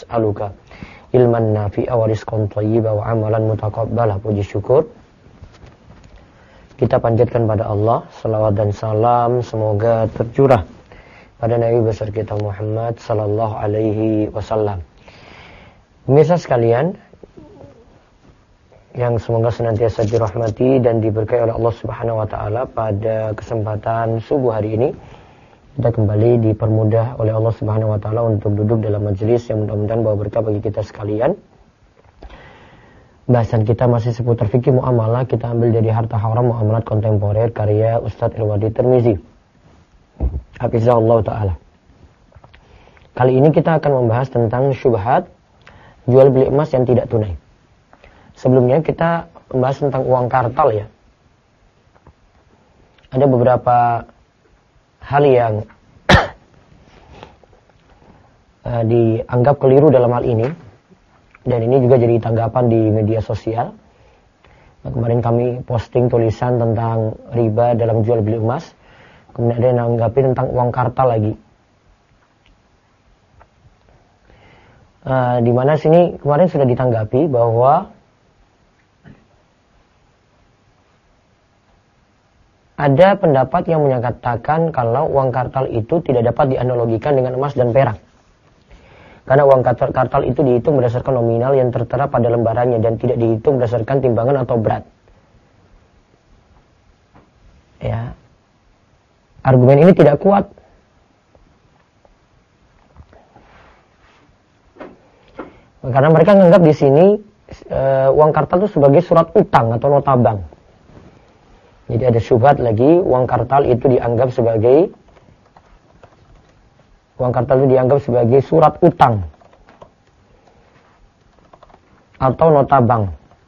nas'aluka ilman nafi'a wa rizqan thayyiba wa amalan mutaqabbala. Puji syukur kita panjatkan pada Allah, salawat dan salam semoga tercurah pada Nabi besar kita Muhammad sallallahu alaihi wasallam. Pemirsa sekalian yang semoga senantiasa dirahmati dan diberkahi oleh Allah Subhanahu wa taala, pada kesempatan subuh hari ini kita kembali dipermudah oleh Allah Subhanahu wa taala untuk duduk dalam majelis yang mudah-mudahan bawa berkah bagi kita sekalian. Bahasan kita masih seputar fikih muamalah, kita ambil dari Harta Haram Muamalat Kontemporer karya Ustadz Irwadi Tirmizi hafizahullah taala. Kali ini kita akan membahas tentang syubhat jual beli emas yang tidak tunai. Sebelumnya kita membahas tentang uang kartal ya. Ada beberapa hal yang dianggap keliru dalam hal ini, dan ini juga jadi tanggapan di media sosial. Nah, kemarin kami posting tulisan tentang riba dalam jual beli emas, kemudian ada yang menanggapi tentang uang kartal lagi. Di mana sini kemarin sudah ditanggapi bahwa ada pendapat yang menyatakan kalau uang kartal itu tidak dapat dianalogikan dengan emas dan perak. Karena uang kartal itu dihitung berdasarkan nominal yang tertera pada lembarannya dan tidak dihitung berdasarkan timbangan atau berat. Ya. Argumen ini tidak kuat. Karena mereka menganggap di sini uang kartal itu sebagai surat utang atau nota bank. Jadi ada syubhat lagi, uang kartal itu dianggap sebagai surat utang atau nota bank.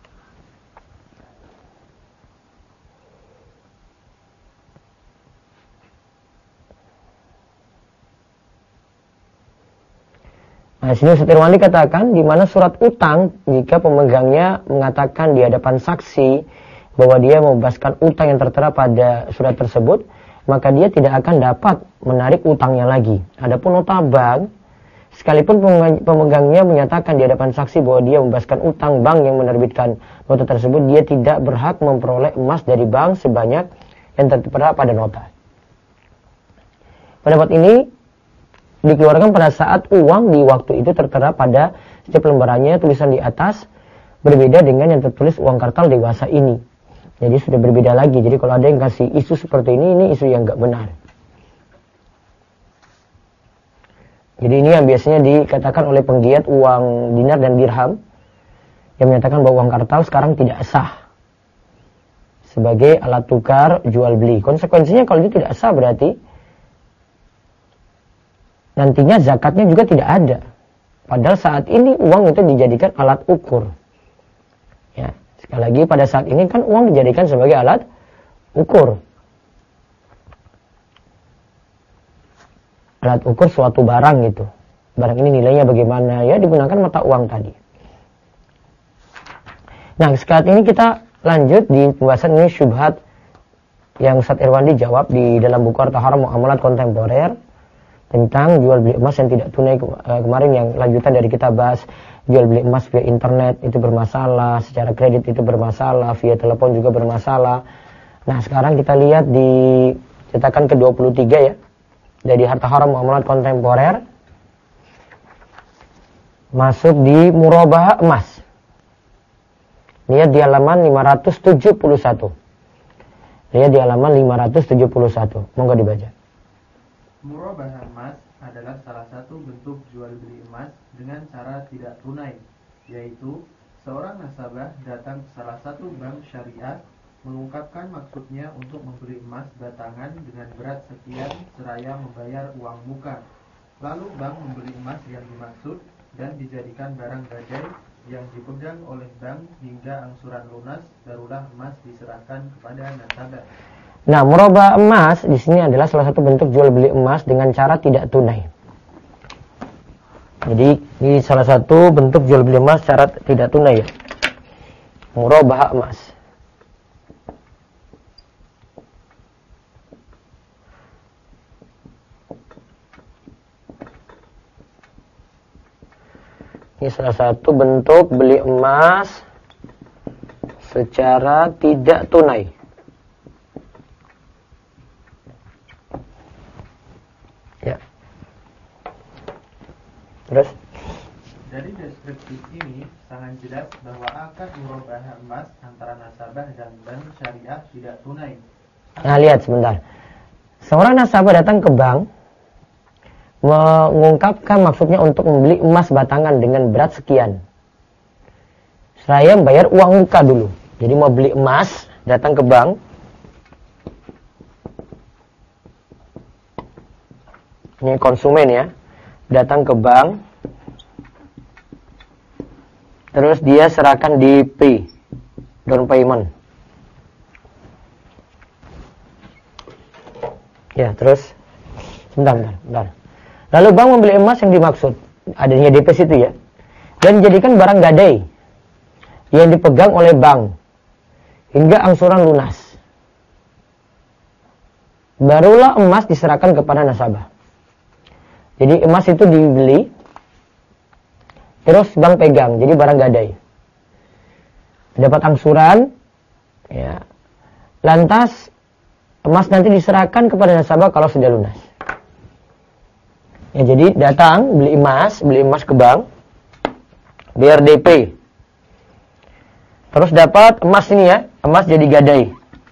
Nah, sini Ustaz Irwandi katakan di mana surat utang jika pemegangnya mengatakan di hadapan saksi bahwa dia membebaskan utang yang tertera pada surat tersebut, maka dia tidak akan dapat menarik utangnya lagi. Adapun nota bank, sekalipun pemegangnya menyatakan di hadapan saksi bahwa dia membebaskan utang bank yang menerbitkan nota tersebut, dia tidak berhak memperoleh emas dari bank sebanyak yang tertera pada nota. Pendapat ini dikeluarkan pada saat uang di waktu itu tertera pada setiap lembarannya, tulisan di atas berbeda dengan yang tertulis uang kartal dewasa ini. Jadi sudah berbeda lagi. Jadi kalau ada yang kasih isu seperti ini isu yang nggak benar. Jadi ini yang biasanya dikatakan oleh penggiat uang dinar dan dirham, yang menyatakan bahwa uang kartal sekarang tidak sah sebagai alat tukar jual beli. Konsekuensinya kalau itu tidak sah berarti nantinya zakatnya juga tidak ada. Padahal saat ini uang itu dijadikan alat ukur. Ya. Sekali lagi pada saat ini kan uang dijadikan sebagai alat ukur. Alat ukur suatu barang gitu. Barang ini nilainya bagaimana, ya digunakan mata uang tadi. Nah, sekarang ini kita lanjut di pembahasan ini syubhat yang Ustaz Irwandi jawab di dalam buku Harta Haram Muamalat Kontemporer tentang jual beli emas yang tidak tunai. Kemarin yang lanjutan dari kita bahas jual beli emas via internet itu bermasalah, secara kredit itu bermasalah, via telepon juga bermasalah. Nah, sekarang kita lihat di cetakan ke-23 ya, dari Harta Haram Muamalat Kontemporer, masuk di murabahah emas. Lihat di halaman 571. Lihat di halaman 571. Monggo dibaca. Murabahah emas adalah salah satu bentuk jual beli emas dengan cara tidak tunai, yaitu seorang nasabah datang ke salah satu bank syariah mengungkapkan maksudnya untuk membeli emas batangan dengan berat sekian seraya membayar uang muka. Lalu bank membeli emas yang dimaksud dan dijadikan barang gadai yang dipegang oleh bank hingga angsuran lunas, barulah emas diserahkan kepada nasabah. Nah, murabahah emas di sini adalah salah satu bentuk jual beli emas dengan cara tidak tunai. Jadi ini salah satu bentuk jual beli emas cara tidak tunai ya. Murabahah emas. Ini salah satu bentuk beli emas secara tidak tunai. Ya. Terus? Dari deskripsi ini sangat jelas bahwa akad murabahah emas antara nasabah dan bank syariah tidak tunai. Nah, lihat sebentar. Seorang nasabah datang ke bank mengungkapkan maksudnya untuk membeli emas batangan dengan berat sekian. Saya bayar uang muka dulu. Jadi mau beli emas, datang ke bank. Ini konsumen ya. Datang ke bank. Terus dia serahkan DP, down payment. Ya, terus bentar. Lalu bank membeli emas yang dimaksud, adanya DP situ ya, dan dijadikan barang gadai yang dipegang oleh bank hingga angsuran lunas. Barulah emas diserahkan kepada nasabah. Jadi emas itu dibeli, terus bank pegang, jadi barang gadai. Dapat angsuran, ya. Lantas emas nanti diserahkan kepada nasabah kalau sudah lunas. Ya, jadi datang beli emas ke bank, biar DP. Terus dapat emas ini ya, emas jadi gadai.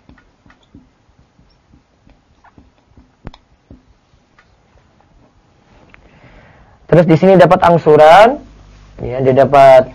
Terus di sini dapat angsuran. Ya, dia dapat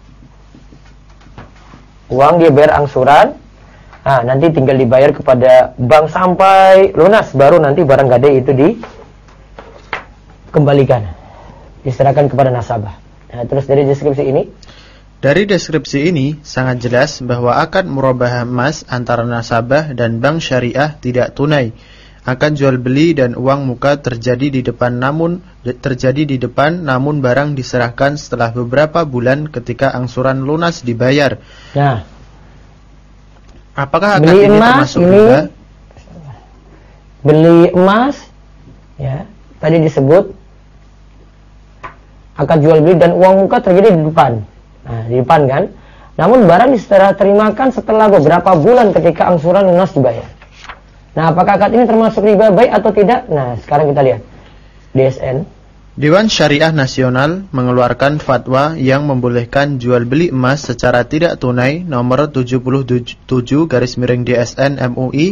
uang, dia bayar angsuran. Nah, nanti tinggal dibayar kepada bank sampai lunas, baru nanti barang gadai itu dikembalikan, diserahkan kepada nasabah. Nah, terus dari deskripsi ini? Dari deskripsi ini sangat jelas bahwa akad murabahah emas antara nasabah dan bank syariah tidak tunai. Akad jual beli dan uang muka terjadi di depan namun barang diserahkan setelah beberapa bulan ketika angsuran lunas dibayar. Nah, apakah akad ini termasuk riba? Beli emas, ya, tadi disebut akad jual beli dan uang muka terjadi di depan. Nah, di depan kan. Namun barang diserah terimakan setelah beberapa bulan ketika angsuran lunas dibayar. Nah, apakah akad ini termasuk riba baik atau tidak? Nah, sekarang kita lihat. DSN. Dewan Syariah Nasional mengeluarkan fatwa yang membolehkan jual beli emas secara tidak tunai nomor 77/DSN MUI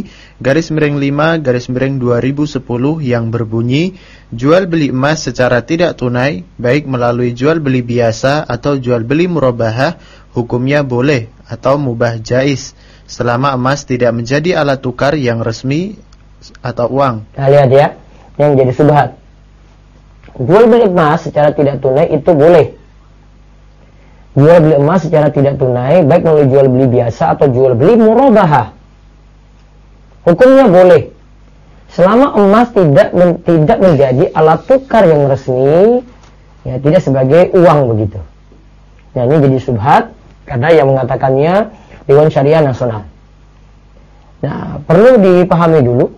/5/2010 yang berbunyi, jual beli emas secara tidak tunai baik melalui jual beli biasa atau jual beli murabahah hukumnya boleh atau mubah jaiz selama emas tidak menjadi alat tukar yang resmi atau uang. Nah, lihat ya, yang jadi subhat. Jual beli emas secara tidak tunai itu boleh. Jual beli emas secara tidak tunai baik melalui jual beli biasa atau jual beli murabahah hukumnya boleh selama emas tidak menjadi alat tukar yang resmi, ya, tidak sebagai uang begitu. Nah, ini jadi subhat karena yang mengatakannya Dewan Syariah Nasional. Nah, perlu dipahami dulu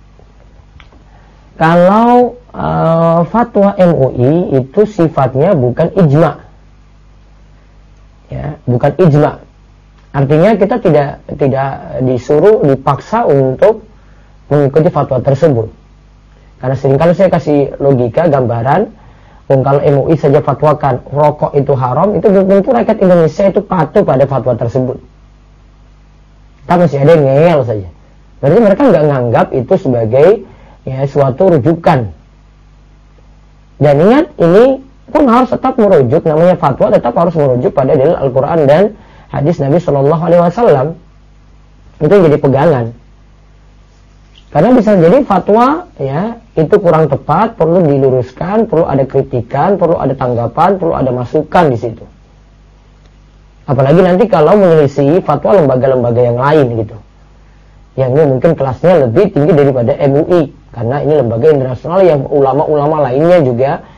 kalau fatwa MUI itu sifatnya bukan ijma, ya, bukan ijma. Artinya kita tidak disuruh, dipaksa untuk mengikuti fatwa tersebut. Karena seringkali saya kasih logika, gambaran, kalau MUI saja fatwakan rokok itu haram, itu belum tentu rakyat Indonesia itu patuh pada fatwa tersebut. Tapi masih ada yang ngeyel saja. Berarti mereka nggak nganggap itu sebagai, ya, suatu rujukan. Dan ingat, ini pun harus tetap merujuk, namanya fatwa tetap harus merujuk pada dalil Al-Quran dan hadis Nabi SAW. Itu yang jadi pegangan. Karena bisa jadi fatwa, ya, itu kurang tepat, perlu diluruskan, perlu ada kritikan, perlu ada tanggapan, perlu ada masukan di situ. Apalagi nanti kalau menyelisih fatwa lembaga-lembaga yang lain gitu, yang ini mungkin kelasnya lebih tinggi daripada MUI, karena ini lembaga internasional yang ulama-ulama lainnya juga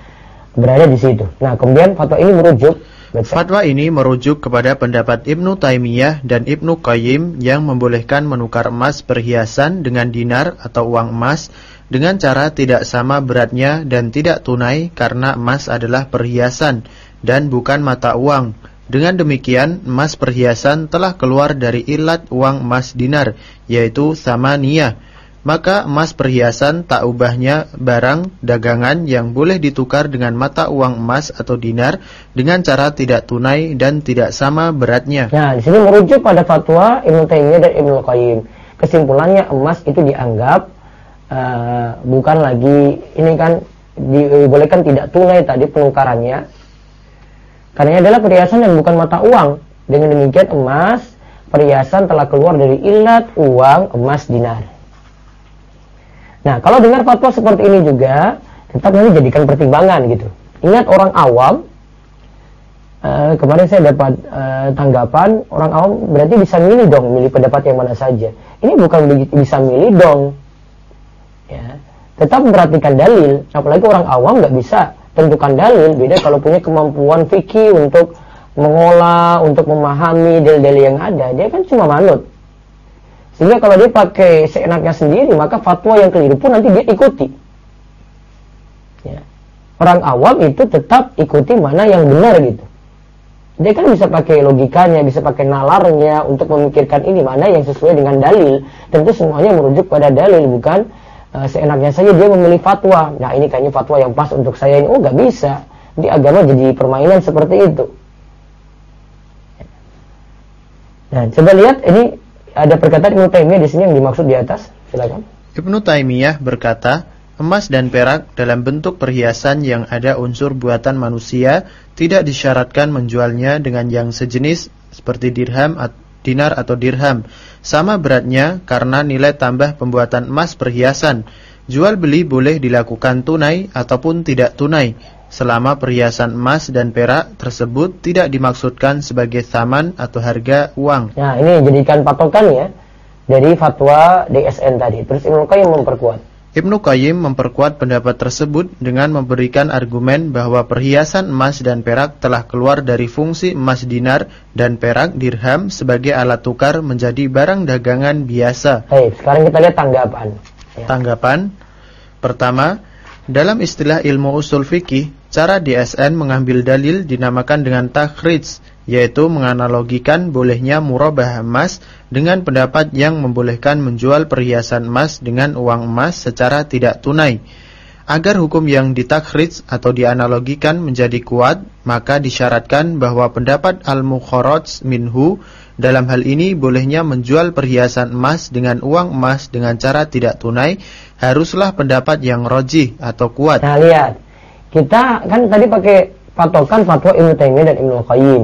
berada di situ. Nah, kemudian fatwa ini merujuk. Fatwa ini merujuk kepada pendapat Ibnu Taimiyah dan Ibnu Qayyim yang membolehkan menukar emas perhiasan dengan dinar atau uang emas dengan cara tidak sama beratnya dan tidak tunai karena emas adalah perhiasan dan bukan mata uang. Dengan demikian, emas perhiasan telah keluar dari ilat uang emas dinar, yaitu tsamaniyah. Maka emas perhiasan tak ubahnya barang dagangan yang boleh ditukar dengan mata uang emas atau dinar dengan cara tidak tunai dan tidak sama beratnya. Nah, di sini merujuk pada fatwa Ibnu Taimiyah dan Ibnu Qayyim. Kesimpulannya emas itu dianggap bukan lagi ini kan dibolehkan tidak tunai tadi penukarannya. Karena ini adalah perhiasan dan bukan mata uang. Dengan demikian emas perhiasan telah keluar dari ilat uang emas dinar. Nah, kalau dengar fatwa seperti ini juga, tetap nanti jadikan pertimbangan gitu. Ingat orang awam, kemarin saya dapat tanggapan, orang awam berarti bisa milih dong, milih pendapat yang mana saja. Ini bukan bisa milih dong. Ya, tetap memperhatikan dalil, apalagi orang awam nggak bisa tentukan dalil, beda kalau punya kemampuan fikih untuk mengolah, untuk memahami dalil-dalil yang ada, dia kan cuma manut. Sehingga kalau dia pakai seenaknya sendiri, maka fatwa yang keliru pun nanti dia ikuti. Ya. Orang awam itu tetap ikuti mana yang benar gitu. Dia kan bisa pakai logikanya, bisa pakai nalarnya untuk memikirkan ini mana yang sesuai dengan dalil. Tentu semuanya merujuk pada dalil, bukan seenaknya saja dia memilih fatwa. Nah, ini kayaknya fatwa yang pas untuk saya ini. Oh, nggak bisa. Di agama jadi permainan seperti itu. Nah, coba lihat ini. Ada perkataan Ibnu Taimiyah di sini yang dimaksud di atas. Silakan. Ibnu Taimiyah berkata, emas dan perak dalam bentuk perhiasan yang ada unsur buatan manusia tidak disyaratkan menjualnya dengan yang sejenis seperti dirham, dinar atau dirham. Sama beratnya karena nilai tambah pembuatan emas perhiasan. Jual beli boleh dilakukan tunai ataupun tidak tunai, selama perhiasan emas dan perak tersebut tidak dimaksudkan sebagai tsaman atau harga uang. Nah, ini jadikan patokan ya dari fatwa DSN tadi. Terus Ibnu Qayyim memperkuat. Ibnu Qayyim memperkuat pendapat tersebut dengan memberikan argumen bahwa perhiasan emas dan perak telah keluar dari fungsi emas dinar dan perak dirham sebagai alat tukar menjadi barang dagangan biasa. Baik, sekarang kita lihat tanggapan. Ya. Tanggapan pertama, dalam istilah ilmu usul fikih, cara DSN mengambil dalil dinamakan dengan takhrij, yaitu menganalogikan bolehnya murabah emas dengan pendapat yang membolehkan menjual perhiasan emas dengan uang emas secara tidak tunai. Agar hukum yang ditakhrij atau dianalogikan menjadi kuat, maka disyaratkan bahwa pendapat al-mukharraj minhu dalam hal ini bolehnya menjual perhiasan emas dengan uang emas dengan cara tidak tunai haruslah pendapat yang rajih atau kuat. Nah, lihat. Kita kan tadi pakai patokan fatwa Ibnu Taimiyah dan Ibnu Qayyim.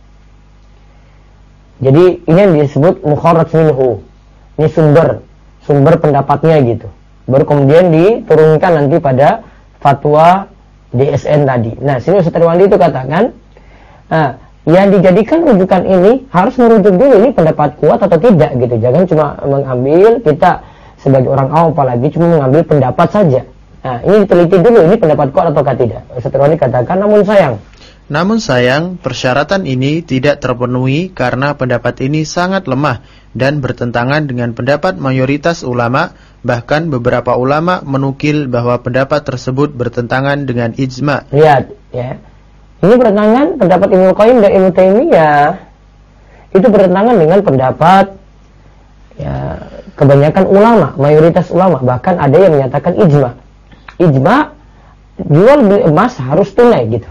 Jadi ini yang disebut mukharraj minhu. Ini sumber pendapatnya gitu. Baru kemudian diturunkan nanti pada fatwa DSN tadi. Nah, sini Ustaz Irwandi itu katakan, nah, yang dijadikan rujukan ini harus merujuk dulu ini pendapat kuat atau tidak gitu. Jangan cuma mengambil, kita sebagai orang awam apalagi cuma mengambil pendapat saja. Nah, ini diteliti dulu ini pendapat kuat atau tidak. Ustaz Irwandi katakan Namun sayang, persyaratan ini tidak terpenuhi karena pendapat ini sangat lemah dan bertentangan dengan pendapat mayoritas ulama. Bahkan beberapa ulama menukil bahwa pendapat tersebut bertentangan dengan ijma. Lihat, ya. Ini bertentangan pendapat Ibnu Qayyim dan Ibnu Taimiyah. Itu bertentangan dengan pendapat ya kebanyakan ulama, mayoritas ulama. Bahkan ada yang menyatakan ijma. Ijma jual beli emas harus tunai gitu.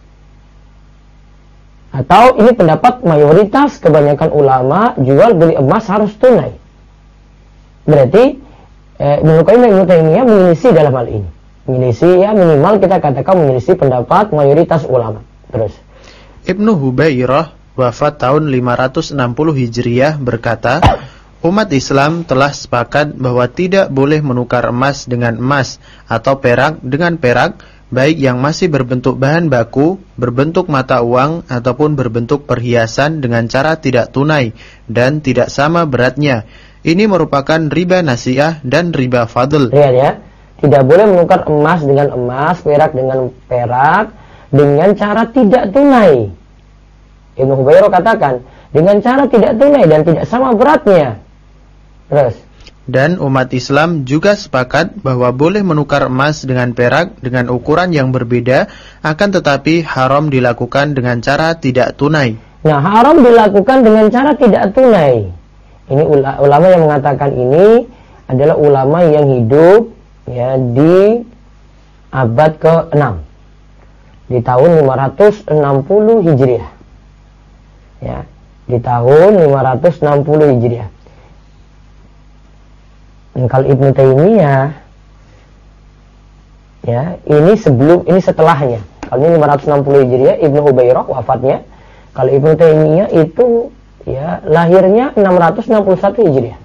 Atau ini pendapat mayoritas kebanyakan ulama jual beli emas harus tunai. Berarti Ibnu Qayyim dan Ibnu Taimiyah menyelisih dalam hal ini. Menyelisih ya minimal kita katakan menyelisih pendapat mayoritas ulama. Terus Ibnu Hubairah wafat tahun 560 Hijriah berkata, umat Islam telah sepakat bahwa tidak boleh menukar emas dengan emas atau perak dengan perak, baik yang masih berbentuk bahan baku, berbentuk mata uang, ataupun berbentuk perhiasan dengan cara tidak tunai dan tidak sama beratnya. Ini merupakan riba nasiah dan riba fadl. Lihat ya, di Tidak boleh menukar emas dengan emas, perak dengan perak, dengan cara tidak tunai. Ibnu Hubairah katakan, dengan cara tidak tunai dan tidak sama beratnya. Terus. Dan umat Islam juga sepakat bahwa boleh menukar emas dengan perak dengan ukuran yang berbeda, akan tetapi haram dilakukan dengan cara tidak tunai. Nah, haram dilakukan dengan cara tidak tunai. Ini ulama yang mengatakan ini adalah ulama yang hidup ya di abad ke-6. Di tahun 560 Hijriah. Ya, di tahun 560 Hijriah. Kalau Ibnu Taimiyah ya, ini setelahnya. Kalau ini 560 Hijriah, Ibnu Hubairah wafatnya. Kalau Ibnu Taimiyah itu ya lahirnya 661 Hijriah.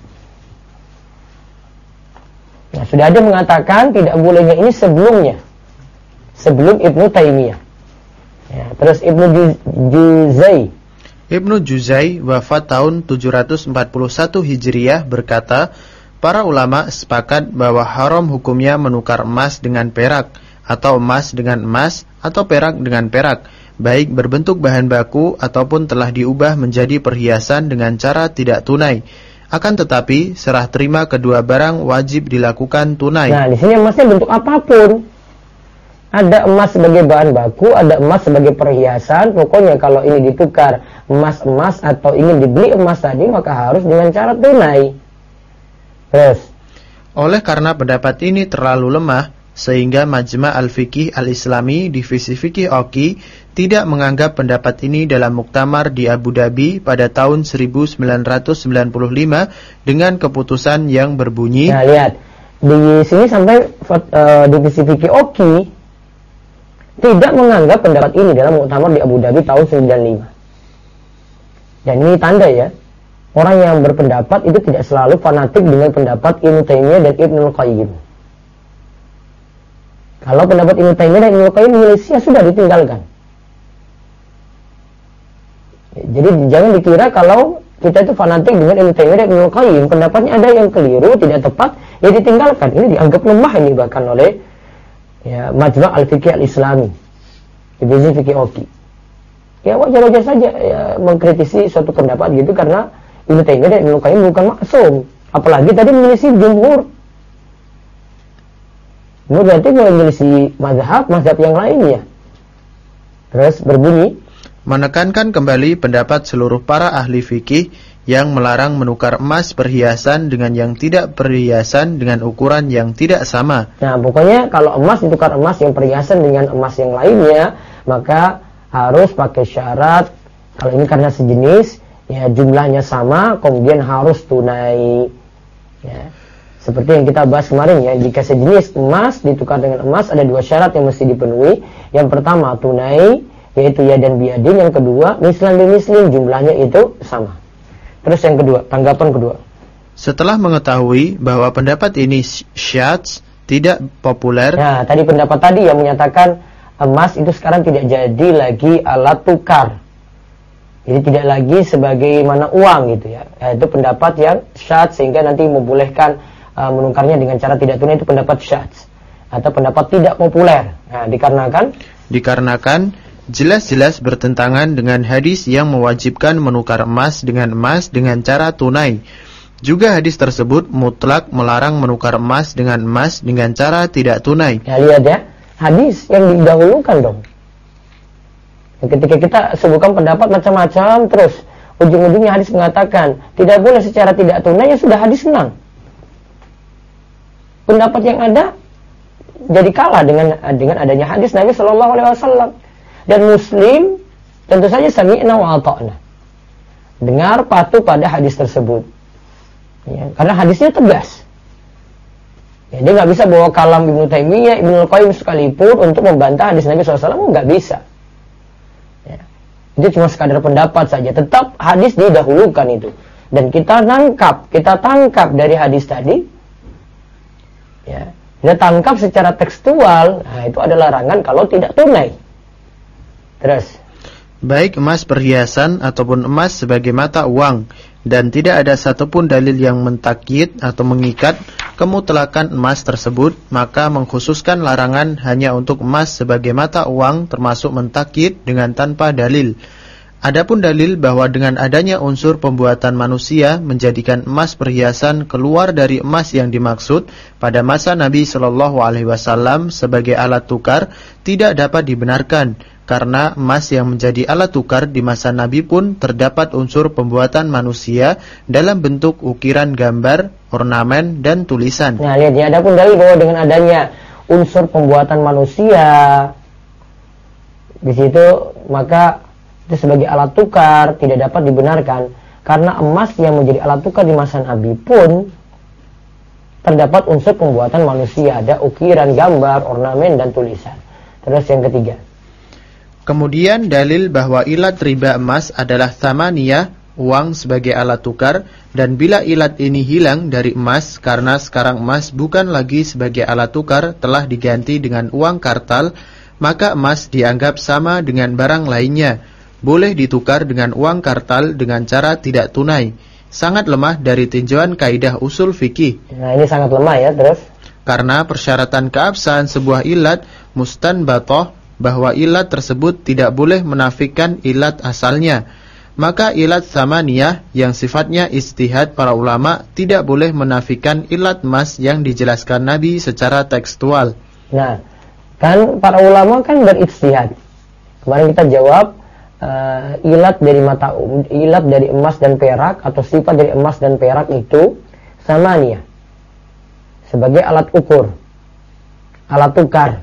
Nah, sudah ada mengatakan tidak bolehnya ini sebelumnya. Sebelum Ibnu Taimiyah. Ya, terus Ibnu Juzai. Ibnu Juzai wafat tahun 741 Hijriah berkata, para ulama sepakat bahwa haram hukumnya menukar emas dengan perak, atau emas dengan emas, atau perak dengan perak, baik berbentuk bahan baku ataupun telah diubah menjadi perhiasan dengan cara tidak tunai. Akan tetapi, serah terima kedua barang wajib dilakukan tunai. Nah, di sini emasnya bentuk apapun. Ada emas sebagai bahan baku, ada emas sebagai perhiasan. Pokoknya kalau ini ditukar emas-emas atau ingin dibeli emas tadi, maka harus dengan cara tunai. Terus. Oleh karena pendapat ini terlalu lemah, sehingga Majma' Al-Fiqih Al-Islami Divisi Fikih Oki tidak menganggap pendapat ini dalam muktamar di Abu Dhabi pada tahun 1995 dengan keputusan yang berbunyi. Nah, lihat. Di sini sampai Divisi Fikih Oki tidak menganggap pendapat ini dalam muktamar di Abu Dhabi tahun 95. Dan ini tanda ya, orang yang berpendapat itu tidak selalu fanatik dengan pendapat Ibnu Taimiyah dan Ibnu Qayyim. Kalau pendapat Ibnu Taimiyah dan Ibnu Qayyim ya sudah ditinggalkan. Jadi jangan dikira kalau kita itu fanatik dengan Ibnu Taimiyah dan Ibnu Qayyim, pendapatnya ada yang keliru, tidak tepat, ya ditinggalkan. Ini dianggap lemah ini bahkan oleh ya, Majma' Al-Fiqih Al-Islami, Divisi Fikih Oki. Ya wajar-wajar saja ya, mengkritisi suatu pendapat gitu karena Ibnu Taimiyah dan Ibnu Qayyim bukan maksum. Apalagi tadi menyelisih jumhur. Ini berarti menyelisih mazhab yang lainnya. Terus berbunyi, menekankan kembali pendapat seluruh para ahli fikih yang melarang menukar emas perhiasan dengan yang tidak perhiasan dengan ukuran yang tidak sama. Nah, pokoknya kalau emas ditukar emas yang perhiasan dengan emas yang lainnya, maka harus pakai syarat. Kalau ini karena sejenis, ya jumlahnya sama, kemudian harus tunai. Ya. Seperti yang kita bahas kemarin ya, jika sejenis emas ditukar dengan emas ada dua syarat yang mesti dipenuhi. Yang pertama tunai, yaitu ya dan biadin. Yang kedua mislan bimislim, jumlahnya itu sama. Terus yang kedua, tanggapan kedua. Setelah mengetahui bahwa pendapat ini syadz, tidak populer. Nah, tadi pendapat tadi yang menyatakan emas itu sekarang tidak jadi lagi alat tukar. Jadi tidak lagi sebagaimana uang gitu ya. Itu pendapat yang syadz sehingga nanti membolehkan menukarnya dengan cara tidak tunai, itu pendapat syadz atau pendapat tidak populer. Nah, dikarenakan jelas-jelas bertentangan dengan hadis yang mewajibkan menukar emas dengan cara tunai. Juga hadis tersebut mutlak melarang menukar emas dengan cara tidak tunai. Ya lihat ya, hadis yang didahulukan dong. Ketika kita sebutkan pendapat macam-macam, terus ujung-ujungnya hadis mengatakan tidak boleh secara tidak tunai, ya sudah hadis senang. Pendapat yang ada jadi kalah dengan adanya hadis Nabi Shallallahu Alaihi Wasallam. Dan Muslim tentu saja sami'na wa ata'na, dengar patuh pada hadis tersebut ya, karena hadisnya tegas ya, dia nggak bisa bawa kalam Ibnu Taimiyah, Ibnu Qayyim sekalipun untuk membantah hadis Nabi SAW, nggak bisa ya. Itu cuma sekadar pendapat saja, tetap hadis didahulukan itu. Dan kita tangkap dari hadis tadi ya, kita tangkap secara tekstual. Nah, itu ada larangan kalau tidak tunai. Terus, baik emas perhiasan ataupun emas sebagai mata uang, dan tidak ada satupun dalil yang mentakyid atau mengikat kemutlakan emas tersebut, maka mengkhususkan larangan hanya untuk emas sebagai mata uang termasuk mentakyid dengan tanpa dalil. Adapun dalil bahwa dengan adanya unsur pembuatan manusia menjadikan emas perhiasan keluar dari emas yang dimaksud pada masa Nabi Shallallahu Alaihi Wasallam sebagai alat tukar tidak dapat dibenarkan, karena emas yang menjadi alat tukar di masa Nabi pun terdapat unsur pembuatan manusia dalam bentuk ukiran gambar, ornamen, dan tulisan. Nah, lihat ya, adapun dalil bahwa dengan adanya unsur pembuatan manusia di situ, maka itu sebagai alat tukar tidak dapat dibenarkan, karena emas yang menjadi alat tukar di masa Nabi pun terdapat unsur pembuatan manusia, ada ukiran, gambar, ornamen, dan tulisan. Terus yang ketiga, kemudian dalil bahwa ilat riba emas adalah tsamaniyah, uang sebagai alat tukar, dan bila ilat ini hilang dari emas karena sekarang emas bukan lagi sebagai alat tukar, telah diganti dengan uang kartal, maka emas dianggap sama dengan barang lainnya, boleh ditukar dengan uang kartal dengan cara tidak tunai. Sangat lemah dari tinjauan kaidah usul fikih. Nah, ini sangat lemah ya. Terus, karena persyaratan keabsahan sebuah ilat mustanbatoh, bahwa ilat tersebut tidak boleh menafikan ilat asalnya, maka ilat tsamaniyah yang sifatnya ijtihad para ulama tidak boleh menafikan ilat emas yang dijelaskan Nabi secara tekstual. Nah, kan para ulama kan berijtihad. Kemarin kita jawab ilat dari emas dan perak atau sifat dari emas dan perak itu tsamaniyah sebagai alat ukur, alat tukar.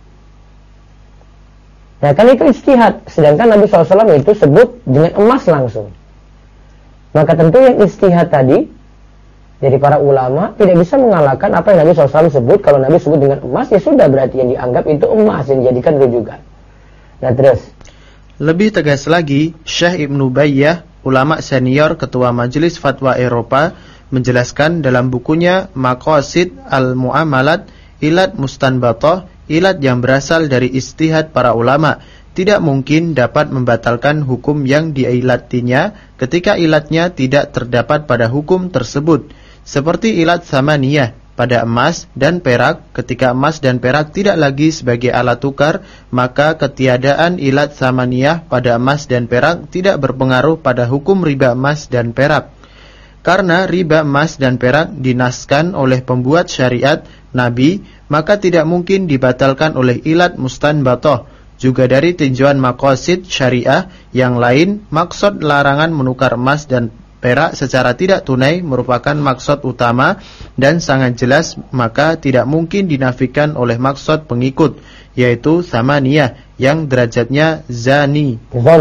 Nah, kan itu ijtihad, sedangkan Nabi SAW itu sebut dengan emas langsung. Maka tentu yang ijtihad tadi dari para ulama tidak bisa mengalahkan apa yang Nabi SAW sebut. Kalau Nabi sebut dengan emas, ya sudah, berarti yang dianggap itu emas yang dijadikan rujukan. Nah, terus lebih tegas lagi, Syekh Ibnu Bayyah, ulama senior ketua Majelis Fatwa Eropa, menjelaskan dalam bukunya Maqasid al-Mu'amalat, ilat mustanbatoh, ilat yang berasal dari ijtihad para ulama, tidak mungkin dapat membatalkan hukum yang diilatinya ketika ilatnya tidak terdapat pada hukum tersebut. Seperti ilat tsamaniyah pada emas dan perak, ketika emas dan perak tidak lagi sebagai alat tukar, maka ketiadaan ilat tsamaniyah pada emas dan perak tidak berpengaruh pada hukum riba emas dan perak. Karena riba emas dan perak dinaskan oleh pembuat syariat Nabi, maka tidak mungkin dibatalkan oleh ilat mustanbatoh. Juga dari tinjauan maqasid syariah yang lain, maksud larangan menukar emas dan perak secara tidak tunai merupakan maksud utama dan sangat jelas, maka tidak mungkin dinafikan oleh maksud pengikut, yaitu tsamaniyah yang derajatnya zonni.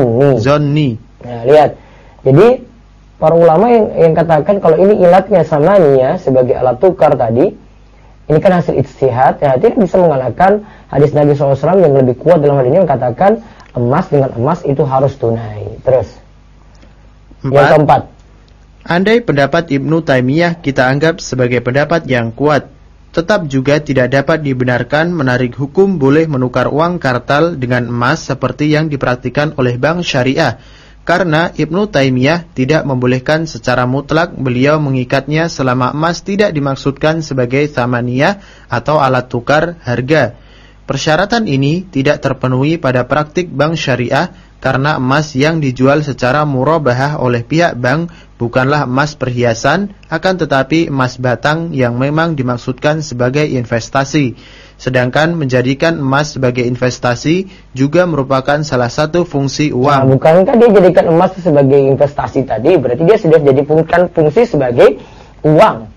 Nah, lihat. Jadi para ulama yang katakan kalau ini ilatnya tsamaniyah sebagai alat tukar tadi, ini kan hasil ijtihad, ya tidak bisa mengalahkan hadis Nabi SAW yang lebih kuat dalam hal ini mengatakan emas dengan emas itu harus tunai. Terus yang keempat, andai pendapat Ibnu Taimiyah kita anggap sebagai pendapat yang kuat, tetap juga tidak dapat dibenarkan menarik hukum boleh menukar uang kartal dengan emas seperti yang dipraktikkan oleh bank syariah. Karena Ibnu Taimiyah tidak membolehkan secara mutlak, beliau mengikatnya selama emas tidak dimaksudkan sebagai tsamaniyah atau alat tukar harga. Persyaratan ini tidak terpenuhi pada praktik bank syariah, karena emas yang dijual secara murabahah oleh pihak bank bukanlah emas perhiasan, akan tetapi emas batang yang memang dimaksudkan sebagai investasi. Sedangkan menjadikan emas sebagai investasi juga merupakan salah satu fungsi uang. Nah, bukankah dia jadikan emas sebagai investasi tadi? Berarti dia sudah jadikan fungsi sebagai uang.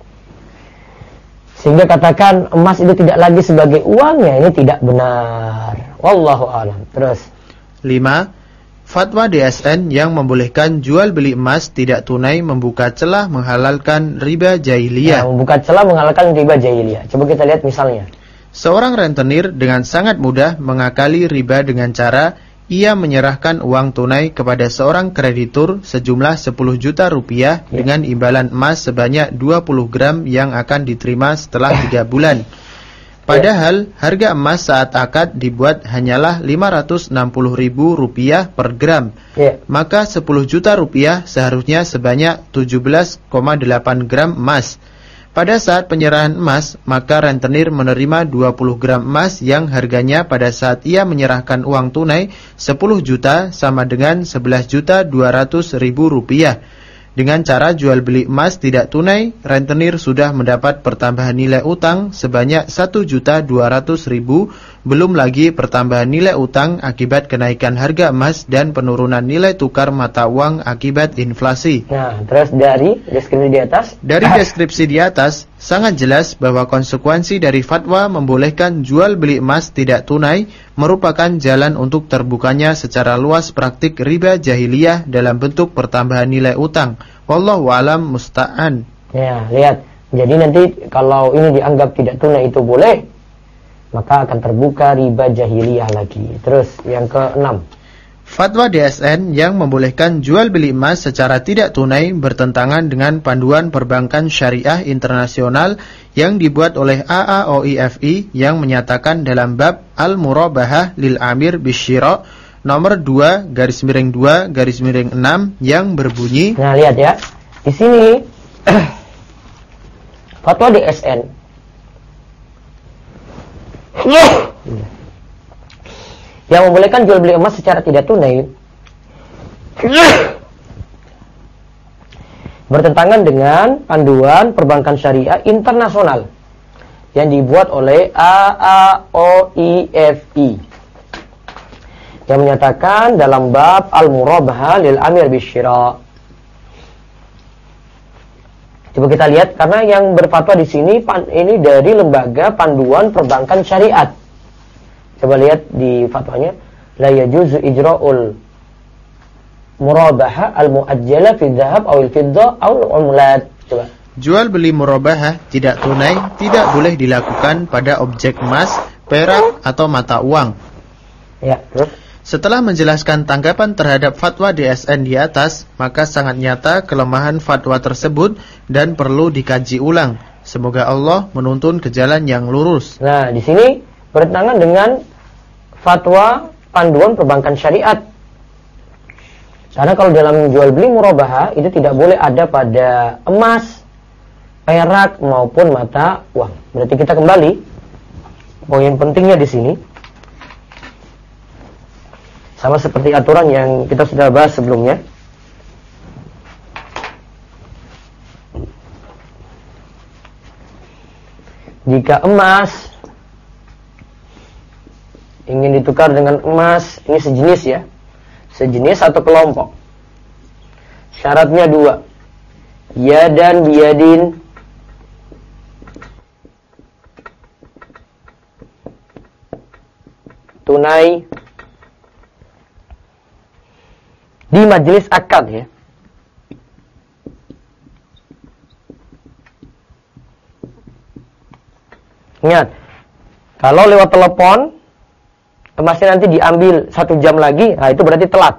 Sehingga katakan emas itu tidak lagi sebagai uang, ya ini tidak benar. Wallahu a'lam. Terus 5. Fatwa DSN yang membolehkan jual beli emas tidak tunai membuka celah menghalalkan riba jahiliyah. Nah, membuka celah menghalalkan riba jahiliyah. Coba kita lihat misalnya. Seorang rentenir dengan sangat mudah mengakali riba dengan cara ia menyerahkan uang tunai kepada seorang kreditur sejumlah 10 juta rupiah dengan imbalan emas sebanyak 20 gram yang akan diterima setelah 3 bulan. Padahal harga emas saat akad dibuat hanyalah 560.000 rupiah per gram. Maka 10 juta rupiah seharusnya sebanyak 17,8 gram emas. Pada saat penyerahan emas, maka rentenir menerima 20 gram emas yang harganya pada saat ia menyerahkan uang tunai 10 juta sama dengan 11.200.000 rupiah. Dengan cara jual beli emas tidak tunai, rentenir sudah mendapat pertambahan nilai utang sebanyak 1.200.000, belum lagi pertambahan nilai utang akibat kenaikan harga emas dan penurunan nilai tukar mata uang akibat inflasi. Nah, terus dari deskripsi di atas? Dari deskripsi di atas, sangat jelas bahwa konsekuensi dari fatwa membolehkan jual beli emas tidak tunai merupakan jalan untuk terbukanya secara luas praktik riba jahiliyah dalam bentuk pertambahan nilai utang. Wallahu a'lam musta'an. Ya, lihat. Jadi nanti kalau ini dianggap tidak tunai itu boleh, maka akan terbuka riba jahiliyah lagi. Terus yang ke-6. Fatwa DSN yang membolehkan jual beli emas secara tidak tunai bertentangan dengan panduan perbankan syariah internasional yang dibuat oleh AAOIFI yang menyatakan dalam bab Al-Murabahah lil Amir Bisyira nomor 2/2/6 yang berbunyi. Nah, lihat ya. Di sini fatwa DSN yang membolehkan jual beli emas secara tidak tunai bertentangan dengan panduan perbankan syariah internasional yang dibuat oleh AAOIFI yang menyatakan dalam bab Al-Murabahah lil Amir Bisyira. Coba kita lihat, karena yang berfatwa di sini ini dari lembaga panduan perbankan syariat. Coba lihat di fatwanya, la yajuzu ijra'ul murabahah al-muajjala fi dhahab aw al-fiddah aw al-umlat. Coba. Jual beli murabahah tidak tunai tidak boleh dilakukan pada objek emas, perak atau mata uang. Ya, terus setelah menjelaskan tanggapan terhadap fatwa DSN di atas, maka sangat nyata kelemahan fatwa tersebut dan perlu dikaji ulang. Semoga Allah menuntun ke jalan yang lurus. Nah, di sini bertentangan dengan fatwa panduan perbankan syariat. Karena kalau dalam jual beli murabahah itu tidak boleh ada pada emas, perak maupun mata uang. Berarti kita kembali poin pentingnya di sini. Sama seperti aturan yang kita sudah bahas sebelumnya. Jika emas ingin ditukar dengan emas, ini sejenis ya, sejenis atau kelompok. Syaratnya 2. Ya dan biyadin, tunai di majelis akad ya. Ingat, kalau lewat telepon emasnya nanti diambil 1 jam lagi, nah itu berarti telat.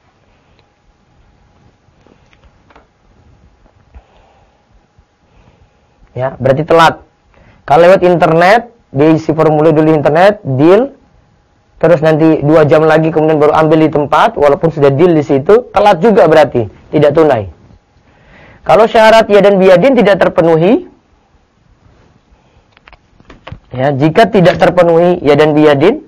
Ya, berarti telat. Kalau lewat internet, diisi formulir dulu internet, deal, terus nanti 2 jam lagi kemudian baru ambil di tempat, walaupun sudah deal di situ, telat juga berarti, tidak tunai. Kalau syarat ya dan biyadin tidak terpenuhi, ya, jika tidak terpenuhi ya dan biyadin,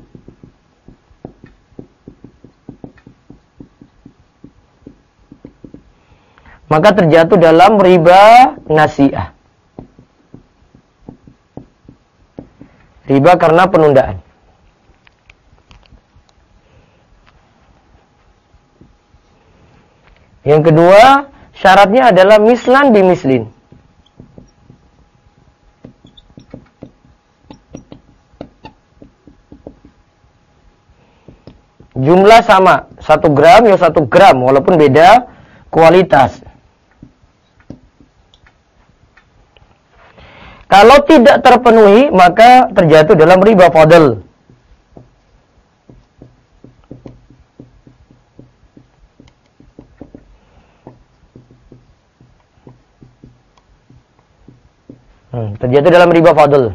maka terjatuh dalam riba nasi'ah. Riba karena penundaan. Yang kedua, syaratnya adalah mislan bimislin. Jumlah sama, 1 gram ya 1 gram, walaupun beda kualitas. Kalau tidak terpenuhi, maka terjatuh dalam riba fadl. Terjatuh dalam riba fadl.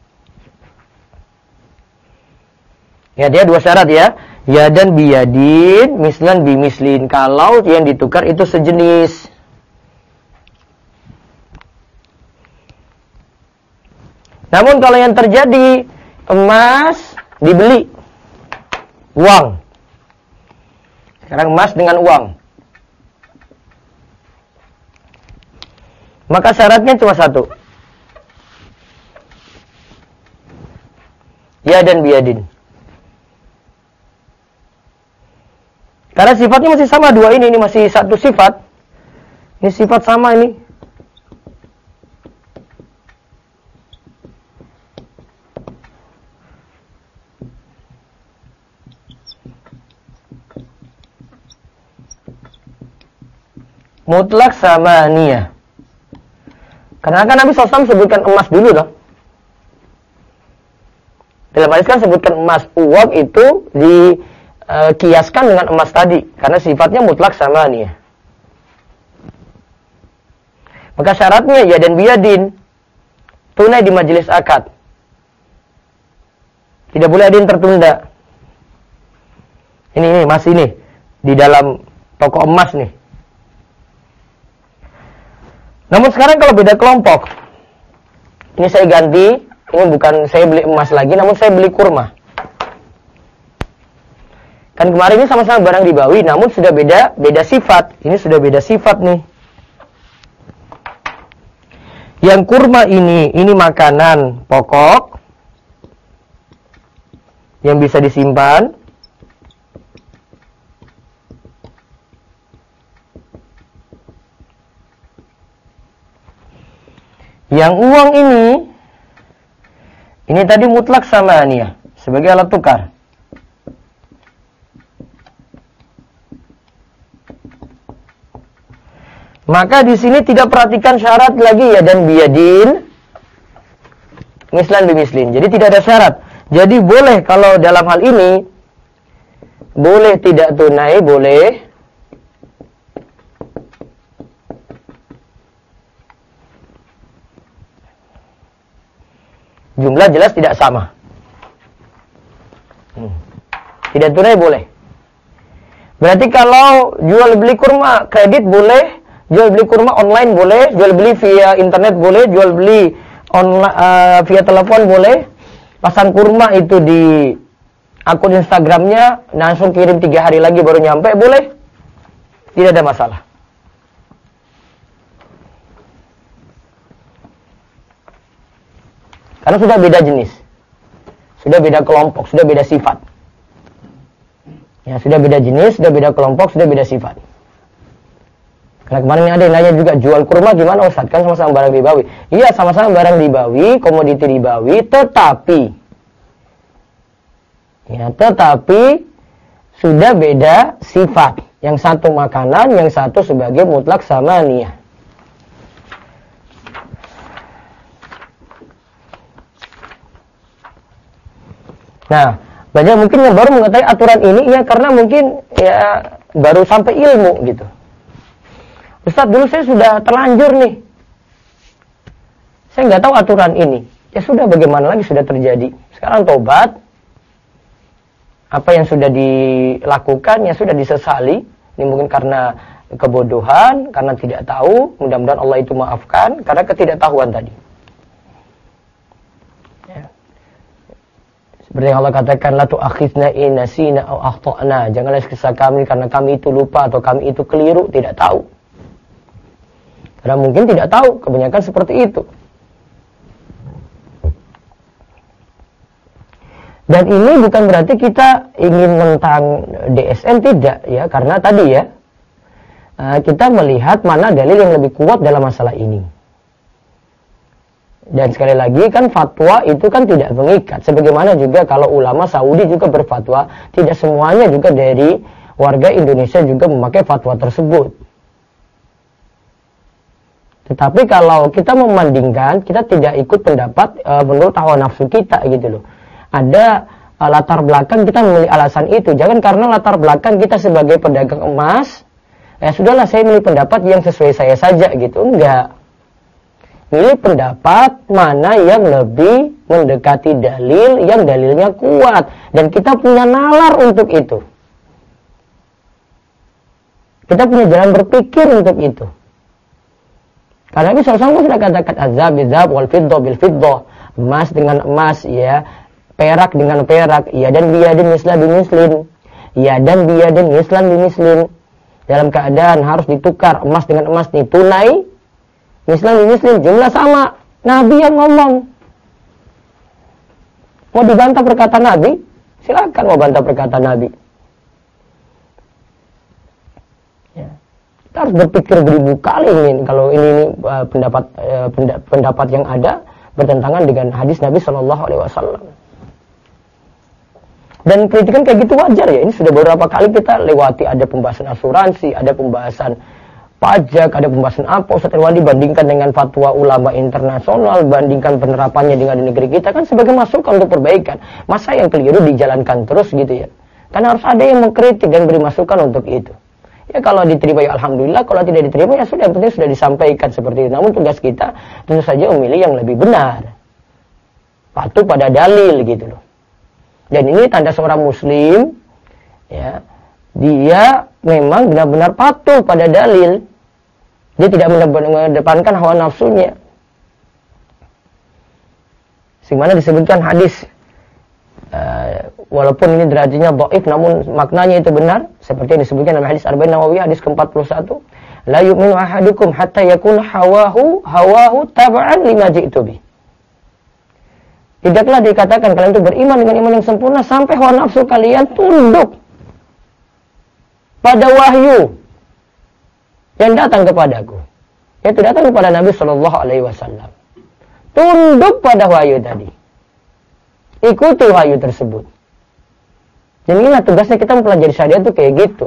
Ya, dia 2 syarat ya. Ya dan biyadin, mislan bimislin. Kalau yang ditukar itu sejenis. Namun kalau yang terjadi emas dibeli uang. Sekarang emas dengan uang. Maka syaratnya cuma satu. Ya dan biadin. Karena sifatnya masih sama dua ini masih satu sifat. Ini sifat sama ini. Mutlak sama niyah. Karena kan Nabi SAW sebutkan emas dulu dong. Dalam hadis kan sebutkan emas, uang itu dikiaskan dengan emas tadi. Karena sifatnya mutlak sama niyah. Maka syaratnya ya dan biadin. Tunai di majelis akad. Tidak boleh ada yang tertunda. Ini emas ini. Di dalam toko emas nih. Namun sekarang kalau beda kelompok, ini saya ganti, ini bukan saya beli emas lagi, namun saya beli kurma. Kan kemarin ini sama-sama barang ribawi, namun sudah beda sifat. Ini sudah beda sifat nih. Yang kurma ini makanan pokok yang bisa disimpan. Yang uang ini tadi mutlak sama niyah sebagai alat tukar. Maka di sini tidak perhatikan syarat lagi ya dan biadin mislan bimislin. Jadi tidak ada syarat. Jadi boleh kalau dalam hal ini boleh tidak tunai, boleh. Jumlah jelas tidak sama. Tidak tunai boleh. Berarti kalau jual beli kurma kredit boleh, jual beli kurma online boleh, jual beli via internet boleh, jual beli via telepon boleh. Pasang kurma itu di akun Instagramnya, langsung kirim 3 hari lagi baru nyampe, boleh. Tidak ada masalah. Karena sudah beda jenis, sudah beda kelompok, sudah beda sifat. Ya, sudah beda jenis, sudah beda kelompok, sudah beda sifat. Karena kemarin ada yang nanya juga, jual kurma gimana Ustaz? Kan sama-sama barang ribawi. Iya, sama-sama barang ribawi, komoditi ribawi, tetapi sudah beda sifat. Yang satu makanan, yang satu sebagai mutlak sama niyah. Nah, banyak mungkin yang baru mengetahui aturan ini ya karena mungkin ya baru sampai ilmu gitu. Ustaz, dulu saya sudah terlanjur nih. Saya nggak tahu aturan ini. Ya sudah, bagaimana lagi, sudah terjadi. Sekarang tobat. Apa yang sudah dilakukan ya sudah disesali. Ini mungkin karena kebodohan, karena tidak tahu. Mudah-mudahan Allah itu maafkan karena ketidaktahuan tadi. Seperti yang Allah katakan, la tu'akhidna in nasina aw akhtana. Janganlah siksa kami karena kami itu lupa atau kami itu keliru, tidak tahu. Karena mungkin tidak tahu, kebanyakan seperti itu. Dan ini bukan berarti kita ingin menentang DSN, tidak ya, karena tadi ya kita melihat mana dalil yang lebih kuat dalam masalah ini. Dan sekali lagi kan fatwa itu kan tidak mengikat. Sebagaimana juga kalau ulama Saudi juga berfatwa, tidak semuanya juga dari warga Indonesia juga memakai fatwa tersebut. Tetapi kalau kita membandingkan, kita tidak ikut pendapat menurut hawa nafsu kita gitu loh. Ada latar belakang kita memilih alasan itu. Jangan karena latar belakang kita sebagai pedagang emas, ya sudahlah saya milih pendapat yang sesuai saya saja gitu. Enggak. Milih pendapat mana yang lebih mendekati dalil, yang dalilnya kuat. Dan kita punya nalar untuk itu. Kita punya jalan berpikir untuk itu. Karena Nabi SAW sudah katakan azab bizab wal fiddah bil fiddah, emas dengan emas, ya, perak dengan perak, ya, dan biyadin mislan bimislin, ya, dan biyadin mislan bimislin, dalam keadaan harus ditukar emas dengan emas nih, tunai, mislan bimislin, jumlah sama. Nabi yang ngomong. Mau dibantah perkataan Nabi? Silakan mau bantah perkataan Nabi. Ya. Kita harus berpikir beribu kali ini kalau ini pendapat yang ada bertentangan dengan hadis Nabi Shallallahu Alaihi Wasallam. Dan kritikan kayak gitu wajar ya. Ini sudah beberapa kali kita lewati, ada pembahasan asuransi, ada pembahasan pajak, ada pembahasan apa, Ustaz Irwandi bandingkan dengan fatwa ulama internasional, bandingkan penerapannya dengan di negeri kita, kan sebagai masukan untuk perbaikan. Masa yang keliru dijalankan terus gitu ya. Karena harus ada yang mengkritik dan beri masukan untuk itu. Ya kalau diterima ya alhamdulillah, kalau tidak diterima ya sudah, yang penting sudah disampaikan seperti itu. Namun tugas kita tentu saja memilih yang lebih benar. Patuh pada dalil gitu loh. Dan ini tanda seorang muslim, ya, dia memang benar-benar patuh pada dalil. Dia tidak mengedepankan hawa nafsunya. Sebagaimana disebutkan hadis, walaupun ini derajatnya dhaif, namun maknanya itu benar, seperti yang disebutkan dalam hadis Arba'in Nawawiyah hadis ke-41, la yu'minu ahadukum hatta yakuna hawahu tab'an lima ji'tu bih. Tidaklah dikatakan kalian itu beriman dengan iman yang sempurna sampai hawa nafsu kalian tunduk pada wahyu yang datang kepadaku, yaitu datang kepada Nabi Shallallahu Alaihi Wasallam. Tunduk pada wahyu tadi, ikuti wahyu tersebut. Dan inilah tugasnya kita mempelajari syariat itu kayak gitu.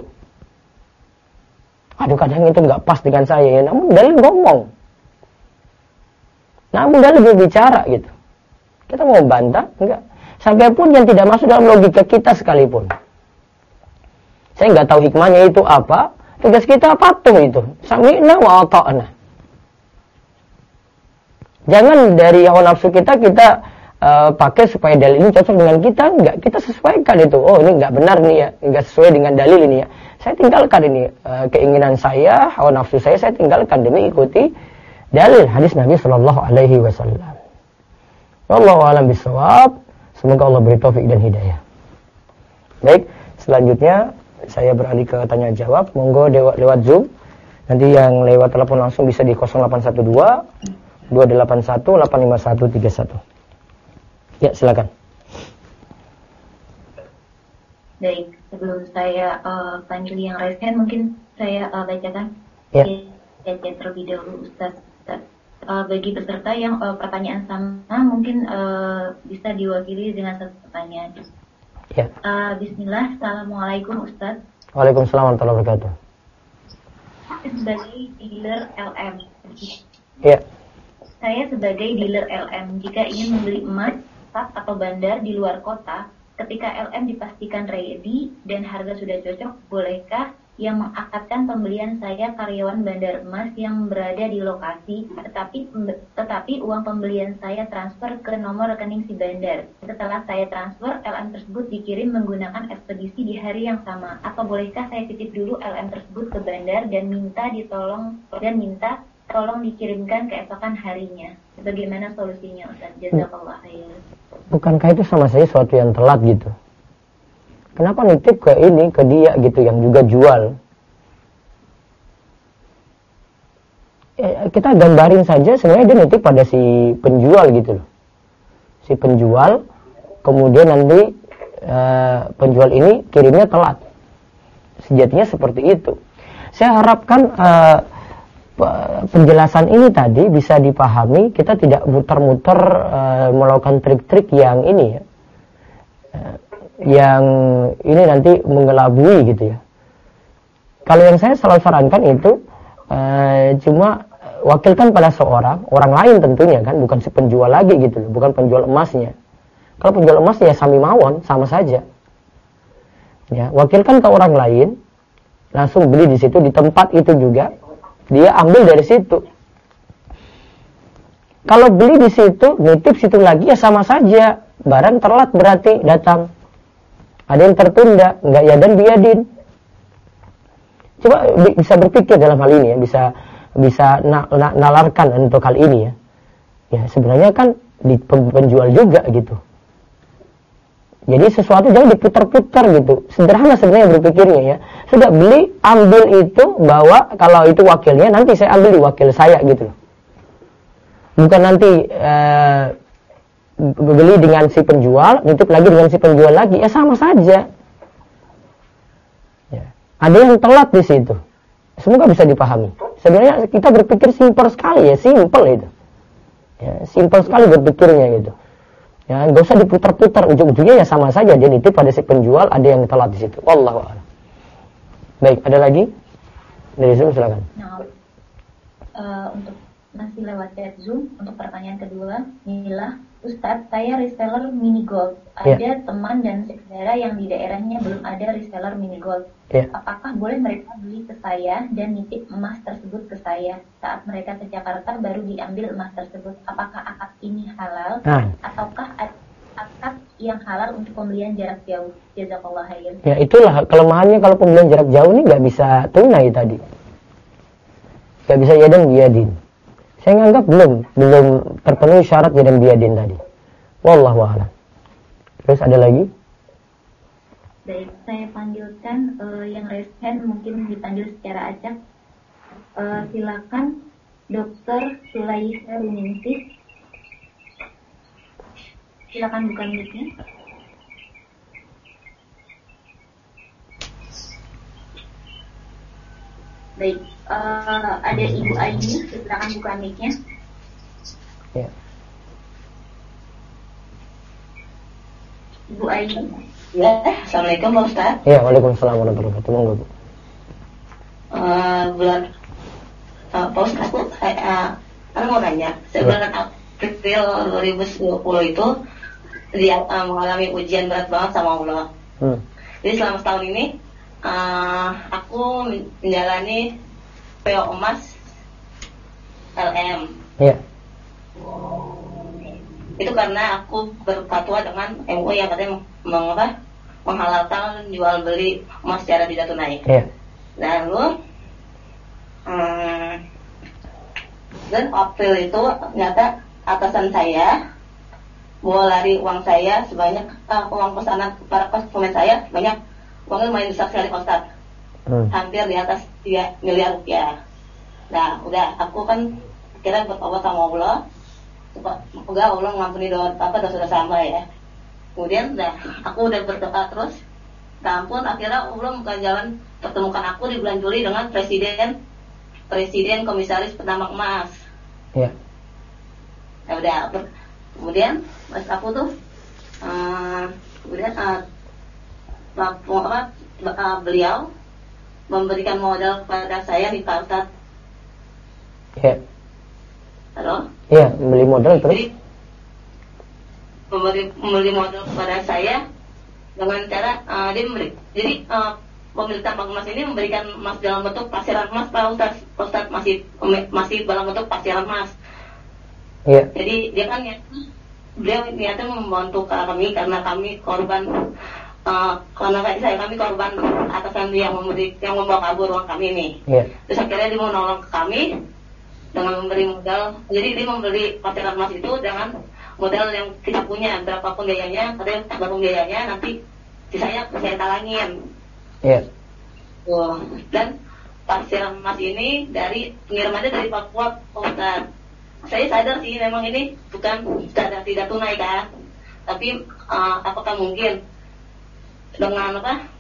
Aduh, kadang itu nggak pas dengan saya ya, namun dalil ngomong, namun dalil berbicara gitu. Kita mau bantah enggak? Sampai pun yang tidak masuk dalam logika kita sekalipun. Saya nggak tahu hikmahnya itu apa. Tugas kita patuh itu. Sami'na wa ata'na. Jangan dari hawa nafsu kita pakai supaya dalil ini cocok dengan kita. Enggak, kita sesuaikan itu. Oh, ini enggak benar nih ya. Enggak sesuai dengan dalil ini ya. Saya tinggalkan ini. Keinginan saya, hawa nafsu saya tinggalkan demi ikuti dalil hadis Nabi Sallallahu Alaihi Wasallam. Wallahu a'lam bishawab. Semoga Allah beri taufik dan hidayah. Baik, selanjutnya saya beralih ke tanya jawab. Monggo lewat Zoom. Nanti yang lewat telepon langsung bisa di 0812 281 85131. Ya, silakan. Baik, sebelum saya panggil yang raise hand, mungkin saya bacakan. Ya. Baca terlebih dahulu Ustaz. Bagi peserta yang pertanyaan sama, mungkin bisa diwakili dengan satu pertanyaan. Ya. Bismillah, Assalamualaikum Ustaz. Waalaikumsalam warahmatullahi wabarakatuh. Sebagai dealer LM. Ya. Saya sebagai dealer LM, jika ingin membeli emas, atau bandar di luar kota, ketika LM dipastikan ready dan harga sudah cocok, bolehkah yang mengakadkan pembelian saya karyawan bandar emas yang berada di lokasi, tetapi uang pembelian saya transfer ke nomor rekening si bandar. Setelah saya transfer, LM tersebut dikirim menggunakan ekspedisi di hari yang sama. Atau bolehkah saya titip dulu LM tersebut ke bandar dan minta tolong dikirimkan keesokan harinya? Bagaimana solusinya, Ustaz? Jazakallah khair. Bukankah itu sama saja sesuatu yang telat gitu? Kenapa nitip ke dia gitu yang juga jual? Kita gambarin saja sebenarnya dia nitip pada si penjual gitu loh. Si penjual, kemudian nanti penjual ini kirimnya telat. Sejatinya seperti itu. Saya harapkan penjelasan ini tadi bisa dipahami. Kita tidak muter-muter melakukan trik-trik yang ini ya. Yang ini nanti mengelabui gitu ya. Kalau yang saya selalu sarankan itu cuma wakilkan pada orang lain tentunya kan, bukan si penjual lagi gitu loh, bukan penjual emasnya. Kalau penjual emas ya sami mawon, sama saja. Ya, wakilkan ke orang lain, langsung beli di situ di tempat itu juga, dia ambil dari situ. Kalau beli di situ, nitip situ lagi ya sama saja, barang telat berarti datang. Ada yang tertunda, enggak ya dan biadin. Coba bisa berpikir dalam hal ini ya, bisa bisa nalarkan untuk hal ini ya. Ya sebenarnya kan di penjual juga gitu. Jadi sesuatu jangan diputar-putar gitu. Sederhana sebenarnya berpikirnya ya. Sudah beli, ambil itu, bawa, kalau itu wakilnya nanti saya ambil di wakil saya gitu loh. Bukan nanti beli dengan si penjual, nitip lagi dengan si penjual lagi, ya sama saja. Ya. Ada yang telat di situ. Semoga bisa dipahami. Sebenarnya kita berpikir simpel sekali ya, simpel itu. Ya, simpel sekali berpikirnya gitu. Ya, nggak usah diputar-putar, ujung-ujungnya ya sama saja, dia nitip pada si penjual, ada yang telat di situ. Wallahu a'lam. Baik, ada lagi dari Zoom, silakan. Nah, untuk masih lewat chat Zoom, untuk pertanyaan kedua, inilah Ustadz, saya reseller mini gold. Ada teman dan saudara yang di daerahnya belum ada reseller mini gold. Apakah boleh mereka beli ke saya dan nitip emas tersebut ke saya? Saat mereka ke Jakarta baru diambil emas tersebut. Apakah akad ini halal? Ataukah akad yang halal untuk pembelian jarak jauh? Jazakallah khair. Ya itulah kelemahannya kalau pembelian jarak jauh ini nggak bisa tunai tadi. Nggak bisa yadan biyadin. Saya nganggap belum terpenuhi syarat yadan biyadin tadi. Wallahu a'lam. Terus ada lagi? Baik, saya panggilkan yang raise hand mungkin dipanggil secara acak. Silakan Dr. Sulaisa Runingsih. Silakan buka mic-nya. Baik, ada Ibu Aini, silakan buka mic-nya. Ya. Ibu Aini. Ya, Assalamualaikum Pak Ustaz. Ya, waalaikumsalam warahmatullahi wabarakatuh. Monggo Bu. Pak Ustaz, saya mau nanya, bulan April 2020 itu dia mengalami ujian berat banget sama Allah. Jadi selama setahun ini aku menjalani PO emas LM. Iya. Itu karena aku berfatwa dengan MUI yang katanya menghalalkan jual beli emas secara tidak tunai. Iya. Lalu dan April itu ternyata atasan saya mau lari uang saya sebanyak uang pesanan para konsumen saya banyak, uangnya lumayan besar sekali Pak Ustaz. Hampir di atas 3 miliar rupiah. Nah udah aku kan kira bertobat sama Allah, semoga Allah mengampuni dosa-dosa hamba ya. Kemudian aku udah berdoa terus, ampun akhirnya Allah buka jalan, pertemukan aku di bulan Juli dengan presiden komisaris penambang emas. Iya. Ya udah, kemudian pas aku tuh beliau memberikan modal kepada saya di Pak Ustaz. Iya. Halo? Iya, membeli modal terus. Jadi membeli modal kepada saya dengan cara dia memberi. Jadi pemilik tambang emas ini memberikan emas dalam bentuk pasiran emas, Pak Ustaz masih dalam bentuk pasiran emas. Iya. Jadi dia kan beliau niatnya membantu kami karena kami korban kami korban atasan yang membawa kabur uang kami ini. Iya. Terus akhirnya dia mau nolong ke kami dengan memberi modal. Jadi dia membeli pasiran emas itu dengan modal yang kita punya, berapapun biayanya, berapapun biayanya nanti sisanya saya talangin. Iya. Dan pasiran emas ini pengirimannya dari Papua, Pak Ustaz. Saya sadar sih memang ini bukan tidak tunai kan, tapi apakah mungkin dengan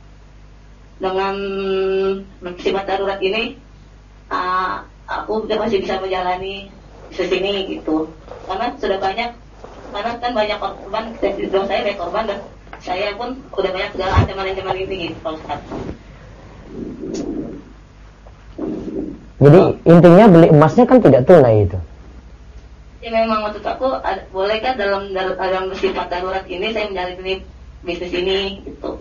sifat darurat ini aku masih bisa menjalani sesini gitu, karena sudah banyak, karena kan banyak korban, saya banyak korban dan saya pun udah banyak segala ancaman ini gitu Pak Ustaz. Jadi intinya beli emasnya kan tidak tunai itu. Ya memang maksud aku bolehkah dalam bersifat darurat ini saya menjalani bisnis ini gitu.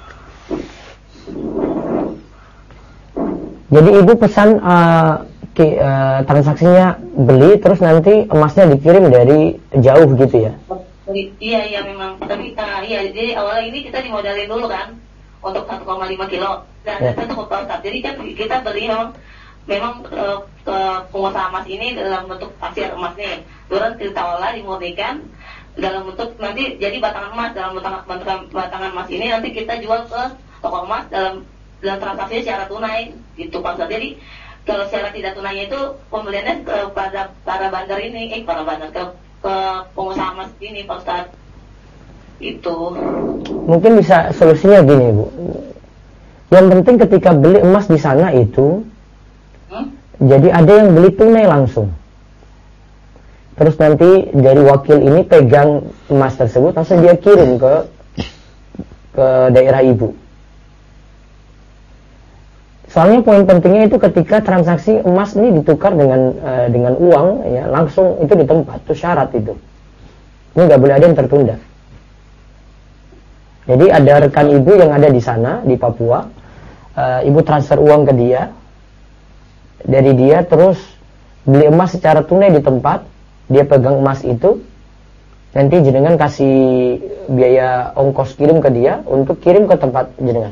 Jadi ibu pesan transaksinya beli terus nanti emasnya dikirim dari jauh gitu ya? Iya memang. Tapi jadi awalnya ini kita dimodalin dulu kan untuk 1,5 kilo dan itu cukup Pak. Jadi kan kita beli memang memang ke pengusaha emas ini dalam bentuk pasir emas nih, turun ditawala dimurnikan dalam bentuk nanti jadi batangan emas, dalam batangan emas ini nanti kita jual ke toko emas dalam transaksinya secara tunai gitu Pak Ustadz. Jadi kalau secara tidak tunai itu pembeliannya kepada para bandar ini, ke pengusaha emas ini Pak Ustadz. Itu mungkin bisa solusinya gini Bu. Yang penting ketika beli emas di sana itu jadi ada yang beli tunai langsung. Terus nanti dari wakil ini pegang emas tersebut langsung dia kirim ke daerah ibu. Soalnya poin pentingnya itu ketika transaksi emas ini ditukar dengan uang ya langsung itu di tempat, itu syarat itu. Ini nggak boleh ada yang tertunda. Jadi ada rekan ibu yang ada di sana di Papua, ibu transfer uang ke dia, dari dia terus beli emas secara tunai di tempat, dia pegang emas itu, nanti jenengan kasih biaya ongkos kirim ke dia untuk kirim ke tempat jenengan.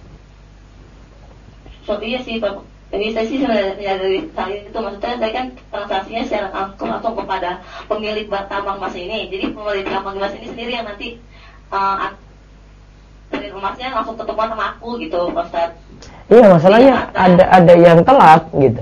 So iya sih Pak, jadi saya sih sebenarnya dari saya itu maksudnya saya kan transaksinya secara langsung kepada pemilik tambang emas ini, jadi pemilik tambang emas ini sendiri yang nanti dari emasnya langsung ketemuan sama aku gitu Pak Ustadz. Iya masalahnya ada yang telat gitu.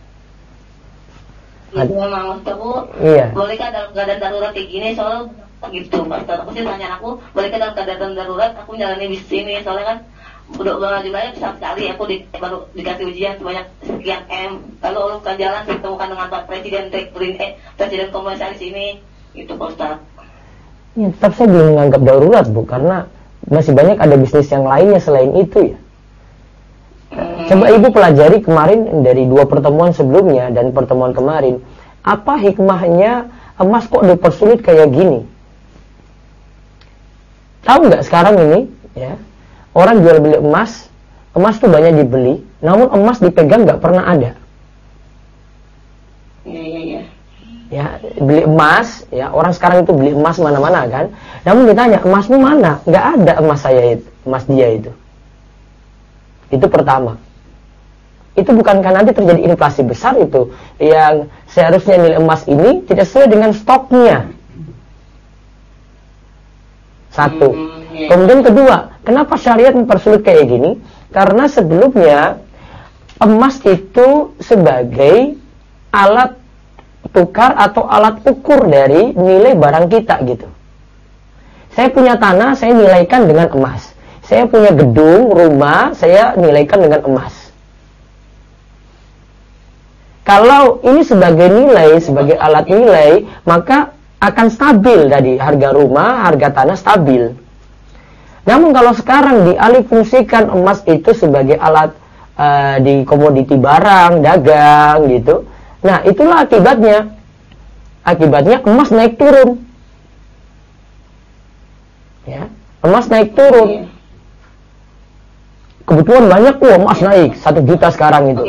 Itu memang maksud aku, iya. Bolehkah dalam keadaan darurat kayak gini soalnya gitu Pak Ustadz. Aku sih tanya aku, bolehkah dalam keadaan darurat aku menjalani bisnis ini soalnya kan udah jumlahnya besar sekali, aku baru dikasih ujian sebanyak sekian M, lalu aku ke jalan ditemukan dengan Pak Presiden Presiden Komisaris ini gitu Pak Ustadz. Ya, tetap saya belum menganggap darurat Bu, karena masih banyak ada bisnis yang lainnya selain itu ya. Coba ibu pelajari kemarin dari 2 pertemuan sebelumnya dan pertemuan kemarin, apa hikmahnya emas kok dipersulit kayak gini? Tahu nggak sekarang ini ya, orang jual beli emas tuh banyak dibeli, namun emas dipegang nggak pernah ada. Iya. Ya, beli emas, ya orang sekarang itu beli emas mana-mana kan. Namun ditanya, emasmu mana? Nggak ada emas saya itu, emas dia itu. Itu pertama. Itu bukankah nanti terjadi inflasi besar itu, yang seharusnya nilai emas ini tidak sesuai dengan stoknya. Satu. Kemudian kedua, kenapa syariat mempersulit kayak gini? Karena sebelumnya emas itu sebagai alat tukar atau alat ukur dari nilai barang kita gitu. Saya punya tanah, saya nilaikan dengan emas. Saya punya gedung, rumah, saya nilaikan dengan emas. Kalau ini sebagai nilai, sebagai alat nilai, maka akan stabil tadi, harga rumah, harga tanah stabil. Namun kalau sekarang dialihfungsikan emas itu sebagai alat di komoditi barang, dagang gitu. Nah, itulah akibatnya. Akibatnya emas naik turun. Ya, emas naik turun. Kebetulan banyak emas naik 1 juta sekarang itu.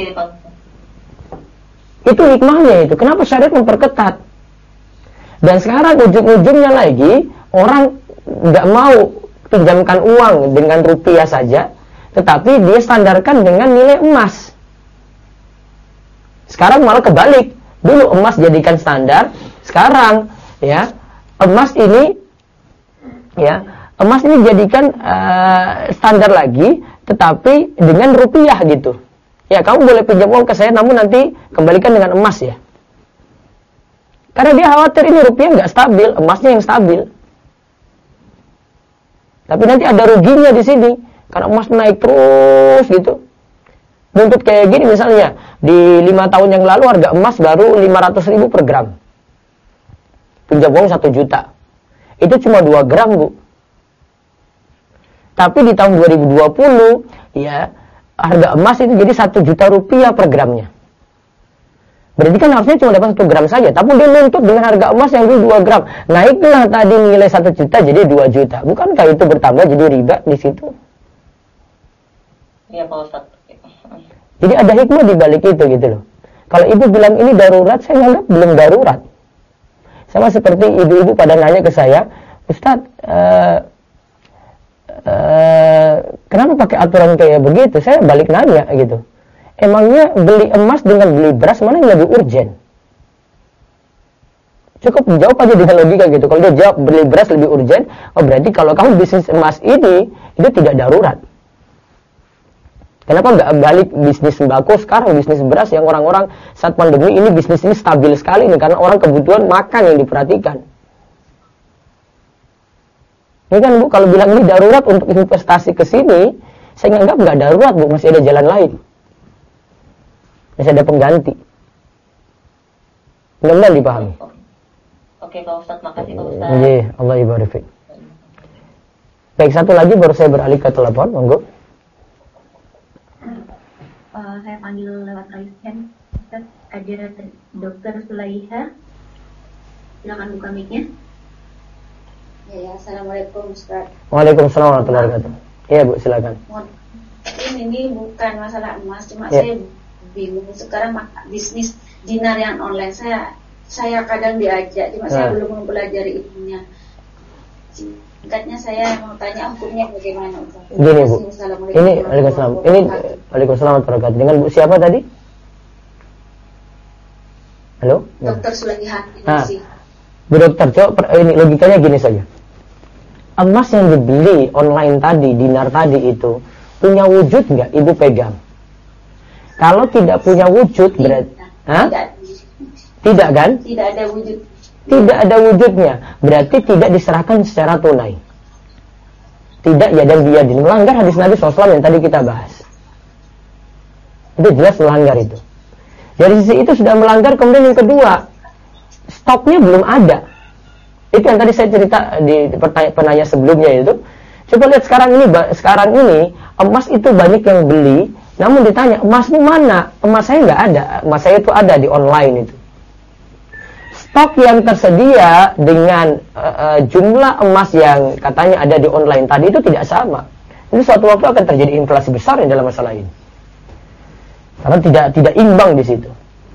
Itu hikmahnya itu. Kenapa syariat memperketat? Dan sekarang ujung-ujungnya lagi orang nggak mau pinjamkan uang dengan rupiah saja, tetapi dia standarkan dengan nilai emas. Sekarang malah kebalik. Dulu emas jadikan standar, sekarang ya emas ini jadikan standar lagi, tetapi dengan rupiah gitu. Ya, kamu boleh pinjam uang ke saya, namun nanti kembalikan dengan emas ya. Karena dia khawatir ini rupiah nggak stabil, emasnya yang stabil. Tapi nanti ada ruginya di sini, karena emas naik terus gitu. Buntut kayak gini misalnya, di 5 tahun yang lalu harga emas baru 500.000 per gram. Pinjam uang 1 juta. Itu cuma 2 gram Bu. Tapi di tahun 2020, ya harga emas itu jadi 1 juta rupiah per gramnya. Berarti kan harusnya cuma dapat 1 gram saja, tapi dia nuntut dengan harga emas yang dulu 2 gram. Naiklah tadi nilai 1 juta jadi 2 juta. Bukankah itu bertambah jadi riba di situ? Iya Pak Ustadz. Jadi ada hikmah di balik itu gitu loh. Kalau ibu bilang ini darurat, saya anggap belum darurat. Sama seperti ibu-ibu pada nanya ke saya, Ustadz, kenapa pakai aturan kayak begitu? Saya balik nanya gitu. emangnya beli emas dengan beli beras mana yang lebih urgent? Cukup jawab aja dengan logika gitu. Kalau dia jawab beli beras lebih urgent, oh berarti kalau kamu bisnis emas ini, itu tidak darurat. Kenapa nggak balik bisnis sembako sekarang, bisnis beras yang orang-orang saat pandemi ini bisnis ini stabil sekali nih, karena orang kebutuhan makan yang diperhatikan. Ini kan Bu, kalau bilang ini darurat untuk investasi ke sini, saya nganggap nggak darurat Bu, masih ada jalan lain. Masih ada pengganti. Mudah-mudahan dipahami. Oke Pak Ustadz, makasih Pak Ustadz. Iya, Allah ibarik fiik. Baik, satu lagi baru saya beralih ke telepon, monggo. Saya panggil lewat raise hand. Ustaz, ada Dr. Sulaiha. Silakan buka mic-nya. Ya, Assalamualaikum Ustaz. Waalaikumsalam warahmatullahi wabarakatuh. Iya Bu, silakan. Ini bukan masalah emas, cuma Ya. saya bingung sekarang bisnis dinar yang online. Saya kadang diajak, cuma saya belum mempelajari ilmunya. Singkatnya saya mau tanya hukumnya bagaimana Ustaz. Gini Bu, ini Waalaikumsalam. Ini Waalaikumsalam warahmatullahi wabarakatuh. Dengan Bu siapa tadi? Halo? Dr. Sulaiha. Bu dokter, coba ini logikanya gini saja. Emas yang dibeli online tadi, dinar tadi itu punya wujud nggak Ibu pegang? Kalau tidak punya wujud berarti, tidak kan? Tidak ada wujud. Tidak ada wujudnya, berarti tidak diserahkan secara tunai. Tidak ya dan biyadin, melanggar hadis Nabi SAW yang tadi kita bahas. Itu jelas melanggar itu. Dari sisi itu sudah melanggar. Kemudian yang kedua, stoknya belum ada. Itu yang tadi saya cerita di penanya sebelumnya itu. Coba lihat sekarang ini emas itu banyak yang beli, namun ditanya emasmu mana? Emas saya nggak ada. Emas saya itu ada di online itu. Stok yang tersedia dengan jumlah emas yang katanya ada di online tadi itu tidak sama. Ini suatu waktu akan terjadi inflasi besar dalam masalah ini. Karena tidak imbang di situ.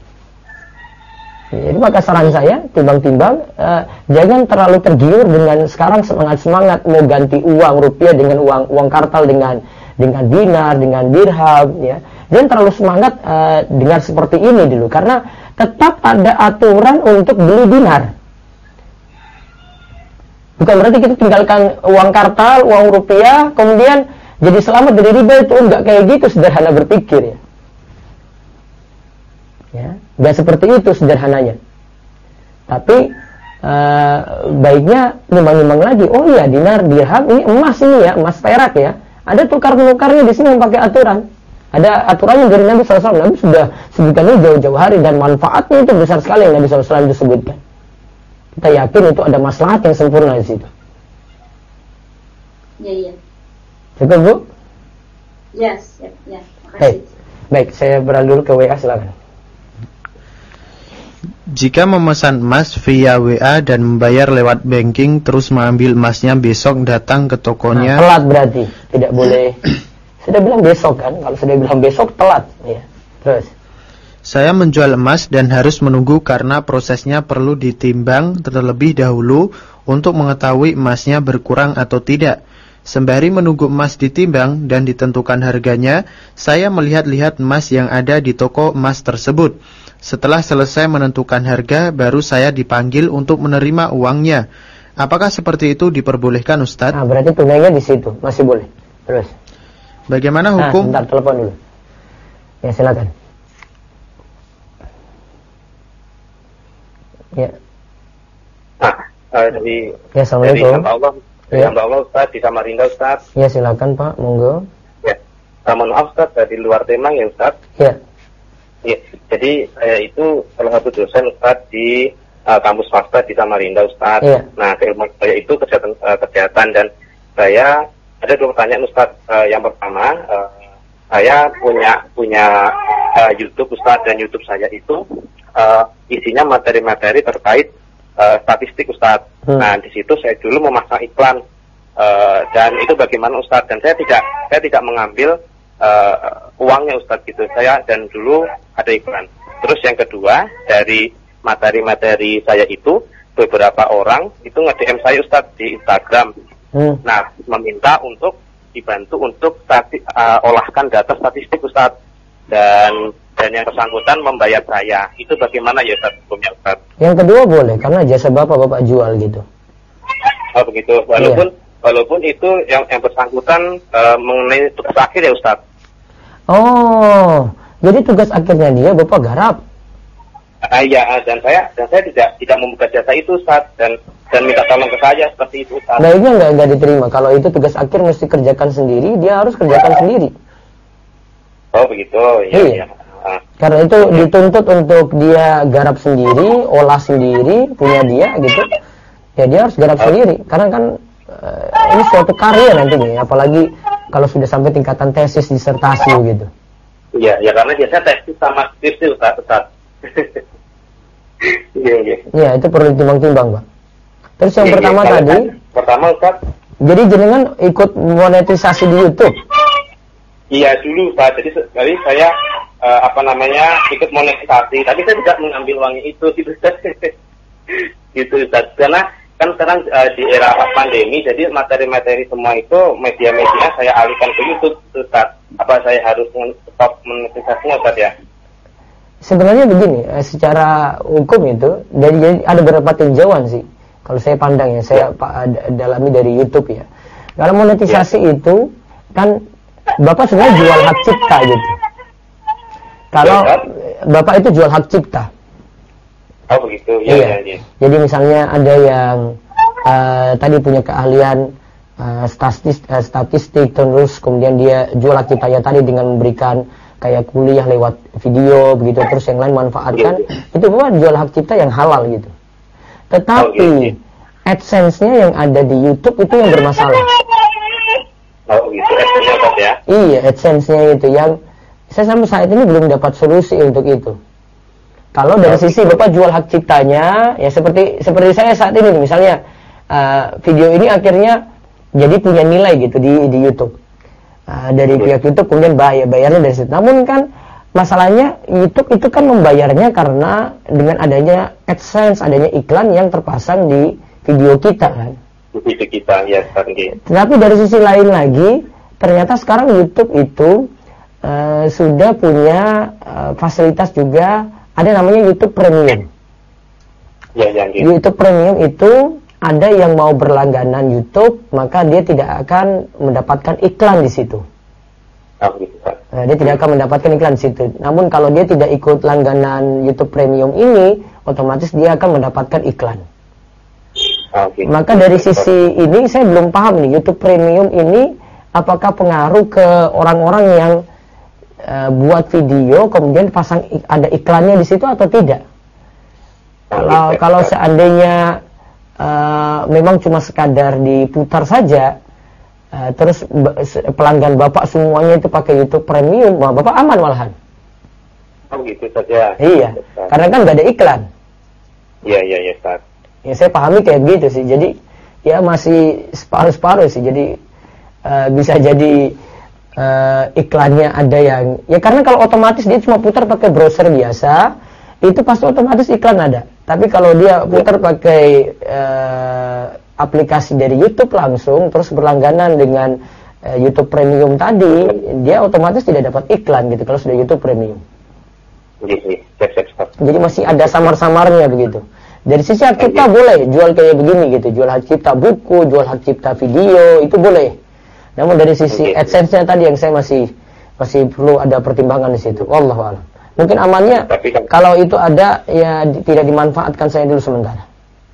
Jadi maka saran saya, timbang-timbang, jangan terlalu tergiur dengan sekarang semangat-semangat mau ganti uang rupiah dengan uang kartal dengan dinar, dengan dirham, ya. Jangan terlalu semangat dengan seperti ini dulu, karena tetap ada aturan untuk beli dinar. Bukan berarti kita tinggalkan uang kartal, uang rupiah, kemudian jadi selamat dari riba, itu enggak kayak gitu sederhana berpikir ya. Ya, nggak seperti itu sederhananya. Tapi baiknya nimbang-nimbang lagi. Oh iya, dinar, dirham, ini emas ini ya, emas perak ya. Ada tukar-menukarnya di sini yang pakai aturan. Ada aturannya dari Nabi SAW. Nabi sudah sebutkan ini jauh-jauh hari dan manfaatnya itu besar sekali yang Nabi SAW disebutkan. Kita yakin itu ada maslahat yang sempurna di situ. Iya. Cukup Bu? Yes, ya. Makasih. Baik, saya beralih dulu ke WA, silakan. Jika memesan emas via WA dan membayar lewat banking terus mengambil emasnya besok datang ke tokonya. Telat berarti, tidak boleh. Sudah bilang besok kan, kalau sudah bilang besok telat ya. Terus saya menjual emas dan harus menunggu karena prosesnya perlu ditimbang terlebih dahulu untuk mengetahui emasnya berkurang atau tidak. Sembari menunggu emas ditimbang dan ditentukan harganya, saya melihat-lihat emas yang ada di toko emas tersebut. Setelah selesai menentukan harga, baru saya dipanggil untuk menerima uangnya. Apakah seperti itu diperbolehkan, Ustadz? Nah, berarti tunainya di situ, masih boleh. Terus bagaimana hukum? Bentar, telepon dulu. Ya, silakan. Ya. Dari Ya, assalamualaikum. Dari hamba Allah Ustaz di Samarinda Ustaz. Ya, silakan Pak, monggo. Ya. Mohon maaf Ustaz, dari luar Temang ya Ustaz. Ya. Ya, jadi saya itu salah satu dosen Ustaz di kampus swasta di Samarinda Ustaz. Ya. Nah, keilmuan saya itu kesehatan dan saya ada dua pertanyaan Ustaz. Yang pertama, saya punya YouTube Ustaz, dan YouTube saya itu isinya materi-materi terkait statistik Ustaz. Nah, di situ saya dulu memasang iklan dan itu bagaimana Ustaz? Dan saya tidak mengambil uangnya Ustaz gitu. Saya dan dulu ada iklan. Terus yang kedua, dari materi-materi saya itu beberapa orang itu nge-DM saya Ustaz di Instagram. Nah, meminta untuk dibantu untuk olahkan data statistik Ustaz. dan yang bersangkutan membayar saya. Itu bagaimana ya Ustaz hukumnya Ustaz? Yang kedua boleh, karena jasa bapak jual gitu. Oh begitu. Walaupun itu yang bersangkutan mengenai tugas akhir ya Ustaz. Oh, jadi tugas akhirnya dia bapak garap. Iya, dan saya tidak membuka jasa itu Ustaz, dan minta tolong ke saya seperti itu Ustaz. Baiknya nggak diterima. Kalau itu tugas akhir mesti kerjakan sendiri, dia harus kerjakan sendiri. Oh begitu. Iya. Karena itu dituntut untuk dia garap sendiri, olah sendiri, punya dia gitu. Ya dia harus garap sendiri. Karena kan ini suatu karya nantinya, apalagi kalau sudah sampai tingkatan tesis, disertasi gitu. Iya, ya karena biasanya tesis sama skripsi Ustaz. Iya, itu perlu ditimbang-timbang, Pak. Terus yang pertama tadi, pertama Ustaz. Jadi jenengan ikut monetisasi di YouTube? Iya dulu Ustaz. Jadi saya ikut monetisasi, tapi saya tidak mengambil uangnya itu gitu Ustaz. Karena kan sekarang di era pandemi, jadi materi-materi semua itu media-media saya alihkan ke YouTube Ustaz. Apa saya harus stop monetisasinya Ustaz ya? Sebenarnya begini, secara hukum itu jadi ada beberapa tinjauan sih. Kalau saya pandang ya, saya dalami dari YouTube ya. Kalau monetisasi itu kan Bapak sebenarnya jual hak cipta gitu. Kalau Bapak itu jual hak cipta. Oh begitu. Iya. Jadi misalnya ada yang tadi punya keahlian statistik, terus kemudian dia jual hak ciptanya tadi dengan memberikan kayak kuliah lewat video begitu, terus yang lain manfaatkan, itu Bapak jual hak cipta yang halal gitu. Tetapi AdSense-nya yang ada di YouTube itu yang bermasalah. Oh gitu, AdSense-nya ya? Iya, AdSense-nya itu yang saya sampai saat ini belum dapat solusi untuk itu. Kalau dari sisi Bapak jual hak ciptanya, ya seperti saya saat ini misalnya video ini akhirnya jadi punya nilai gitu di YouTube. Dari pihak YouTube kemudian bayarnya dari situ. Namun kan masalahnya YouTube itu kan membayarnya karena dengan adanya AdSense, adanya iklan yang terpasang di video kita kan. Video kita ya seperti. Tetapi dari sisi lain lagi, ternyata sekarang YouTube itu sudah punya fasilitas juga, ada namanya YouTube Premium. Ya. YouTube Premium itu ada yang mau berlangganan YouTube, maka dia tidak akan mendapatkan iklan di situ. Dia tidak akan mendapatkan iklan di situ. Namun kalau dia tidak ikut langganan YouTube Premium ini, otomatis dia akan mendapatkan iklan. Maka dari sisi ini saya belum paham nih, YouTube Premium ini apakah pengaruh ke orang-orang yang buat video kemudian pasang ada iklannya di situ atau tidak? Kalau seandainya memang cuma sekadar diputar saja, terus pelanggan Bapak semuanya itu pakai YouTube Premium, Bapak aman malahan. Oh gitu saja. Iya, karena kan nggak ada iklan. Iya, Ustaz. Ya saya pahami kayak gitu sih. Jadi ya masih separuh-separuh sih. Jadi bisa jadi iklannya ada yang ya karena kalau otomatis dia cuma putar pakai browser biasa, itu pasti otomatis iklan ada. Tapi kalau dia putar pakai aplikasi dari YouTube langsung, terus berlangganan dengan YouTube Premium tadi, dia otomatis tidak dapat iklan gitu kalau sudah YouTube Premium. Jadi masih ada samar-samarnya begitu. Dari sisi hak cipta boleh jual kayak begini gitu, jual hak cipta buku, jual hak cipta video, itu boleh. Namun dari sisi AdSense-nya tadi yang saya masih perlu ada pertimbangan di situ. Wallahu a'lam. Mungkin amannya kalau itu ada ya tidak dimanfaatkan saya dulu sementara.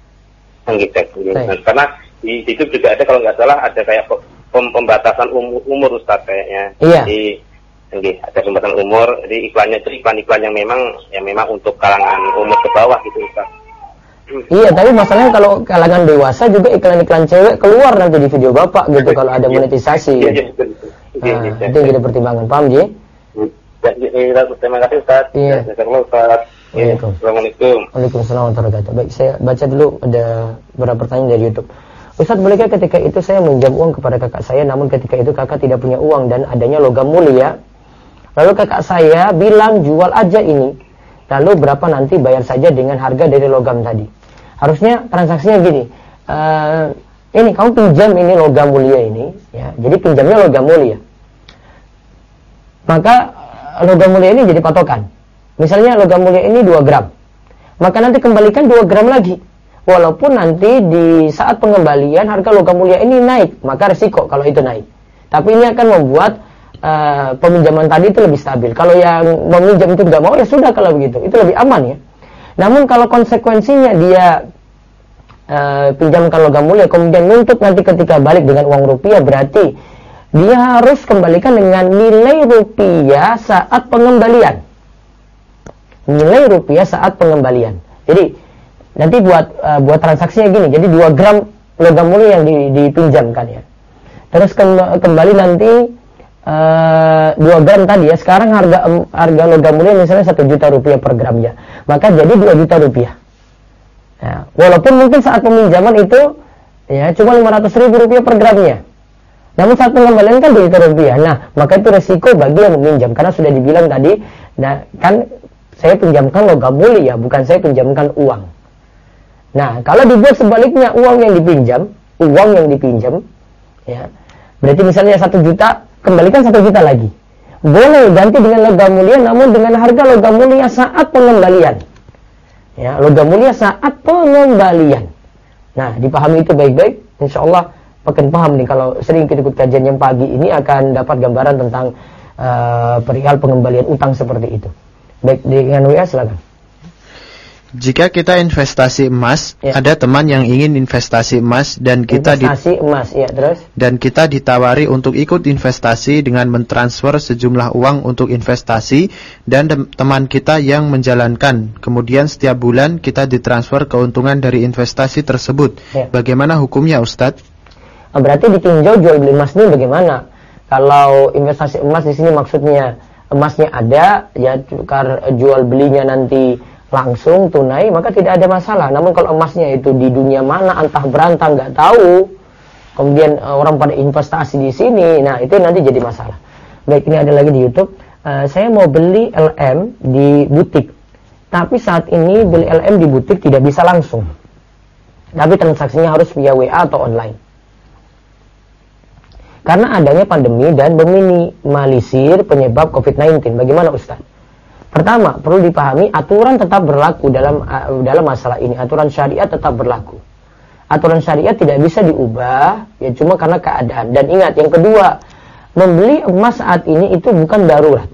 Karena di situ juga ada kalau nggak salah ada kayak pembatasan umur Ustaz kayaknya. Iya. Ada pembatasan umur. Jadi iklannya itu iklan-iklan yang memang untuk kalangan umur ke bawah gitu Ustaz. Iya, tapi masalahnya kalau kalangan dewasa juga iklan-iklan cewek keluar nanti di video Bapak gitu kalau ada monetisasi. Iya. Itu yang jadi pertimbangan. Paham, Ji? Terima kasih Ustaz. Iya. Assalamualaikum. Waalaikumsalam warahmatullahi wabarakatuh. Baik, saya baca dulu ada beberapa pertanyaan dari YouTube. Ustaz, bolehkah ketika itu saya meminjam uang kepada kakak saya, namun ketika itu kakak tidak punya uang dan adanya logam mulia? Lalu kakak saya bilang jual aja ini. Lalu berapa nanti bayar saja dengan harga dari logam tadi? Harusnya transaksinya gini. Ini kamu pinjam ini logam mulia ini, ya. Jadi pinjamnya logam mulia. Maka logam mulia ini jadi patokan. Misalnya logam mulia ini 2 gram. Maka nanti kembalikan 2 gram lagi. Walaupun nanti di saat pengembalian harga logam mulia ini naik, maka resiko kalau itu naik. Tapi ini akan membuat peminjaman tadi itu lebih stabil. Kalau yang meminjam itu nggak mau, ya sudah kalau begitu. Itu lebih aman ya. Namun kalau konsekuensinya dia pinjamkan logam mulia, kemudian nuntut nanti ketika balik dengan uang rupiah, berarti dia harus kembalikan dengan nilai rupiah saat pengembalian. Nilai rupiah saat pengembalian. Jadi nanti buat transaksinya gini. Jadi 2 gram logam mulia yang dipinjamkan ya. Terus kembali nanti 2 gram tadi ya. Sekarang harga logam mulia misalnya 1 juta rupiah per gramnya. Maka jadi 2 juta rupiah. Nah, walaupun mungkin saat peminjaman itu ya cuma 500.000 rupiah per gramnya. Namun saat pengembalian kan 2 juta rupiah. Nah, maka itu resiko bagi yang meminjam. Karena sudah dibilang tadi, nah, kan saya pinjamkan logam mulia, bukan saya pinjamkan uang. Nah, kalau dibuat sebaliknya, uang yang dipinjam, ya, berarti misalnya 1 juta, kembalikan 1 juta lagi. Boleh ganti dengan logam mulia, namun dengan harga logam mulia saat pengembalian. Ya, logam mulia saat pengembalian. Nah, dipahami itu baik-baik. Insya Allah makin paham nih kalau sering ikut kajian yang pagi ini akan dapat gambaran tentang perihal pengembalian utang seperti itu. Baik, dengan WA silakan. Jika kita investasi emas, ya. Ada teman yang ingin investasi emas dan kita dan kita ditawari untuk ikut investasi dengan mentransfer sejumlah uang untuk investasi, dan teman kita yang menjalankan. Kemudian setiap bulan kita ditransfer keuntungan dari investasi tersebut. Ya. Bagaimana hukumnya, Ustadz? Berarti ditinjau jual beli emas ini bagaimana? Kalau investasi emas di sini maksudnya emasnya ada, ya tukar jual belinya nanti langsung tunai, maka tidak ada masalah. Namun kalau emasnya itu di dunia mana, antah berantah nggak tahu, kemudian orang pada investasi di sini, nah itu nanti jadi masalah. Baik, ini ada lagi di YouTube. Saya mau beli LM di butik, tapi saat ini beli LM di butik tidak bisa langsung, tapi transaksinya harus via WA atau online. Karena adanya pandemi dan meminimalisir penyebab COVID-19. Bagaimana Ustaz? Pertama, perlu dipahami aturan tetap berlaku dalam masalah ini. Aturan syariat tetap berlaku. Aturan syariat tidak bisa diubah, ya cuma karena keadaan. Dan ingat, yang kedua, membeli emas saat ini itu bukan darurat.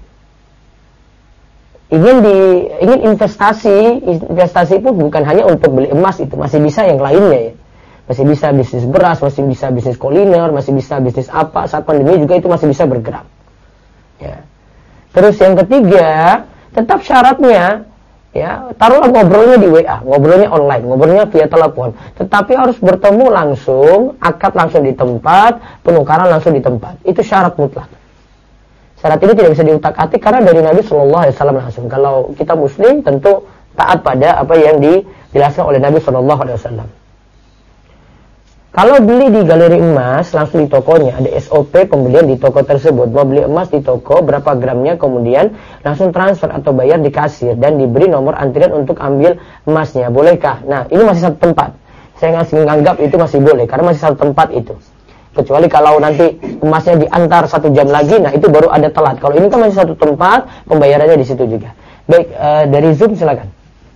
Ingin investasi pun bukan hanya untuk beli emas, itu masih bisa yang lainnya ya. Masih bisa bisnis beras, masih bisa bisnis kuliner, masih bisa bisnis apa, saat pandemi juga itu masih bisa bergerak. Ya. Terus yang ketiga, tetap syaratnya, ya taruhlah ngobrolnya di WA, ngobrolnya online, ngobrolnya via telepon. Tetapi harus bertemu langsung, akad langsung di tempat, penukaran langsung di tempat. Itu syarat mutlak. Syarat ini tidak bisa diutak-atik karena dari Nabi SAW langsung. Kalau kita Muslim tentu taat pada apa yang dijelaskan oleh Nabi SAW. Kalau beli di galeri emas, langsung di tokonya, ada SOP pembelian di toko tersebut. Mau beli emas di toko, berapa gramnya, kemudian langsung transfer atau bayar di kasir, dan diberi nomor antrian untuk ambil emasnya. Bolehkah? Nah, ini masih satu tempat. Saya nganggap itu masih boleh, karena masih satu tempat itu. Kecuali kalau nanti emasnya diantar 1 jam lagi, nah itu baru ada telat. Kalau ini kan masih satu tempat, pembayarannya di situ juga. Baik, dari Zoom silakan.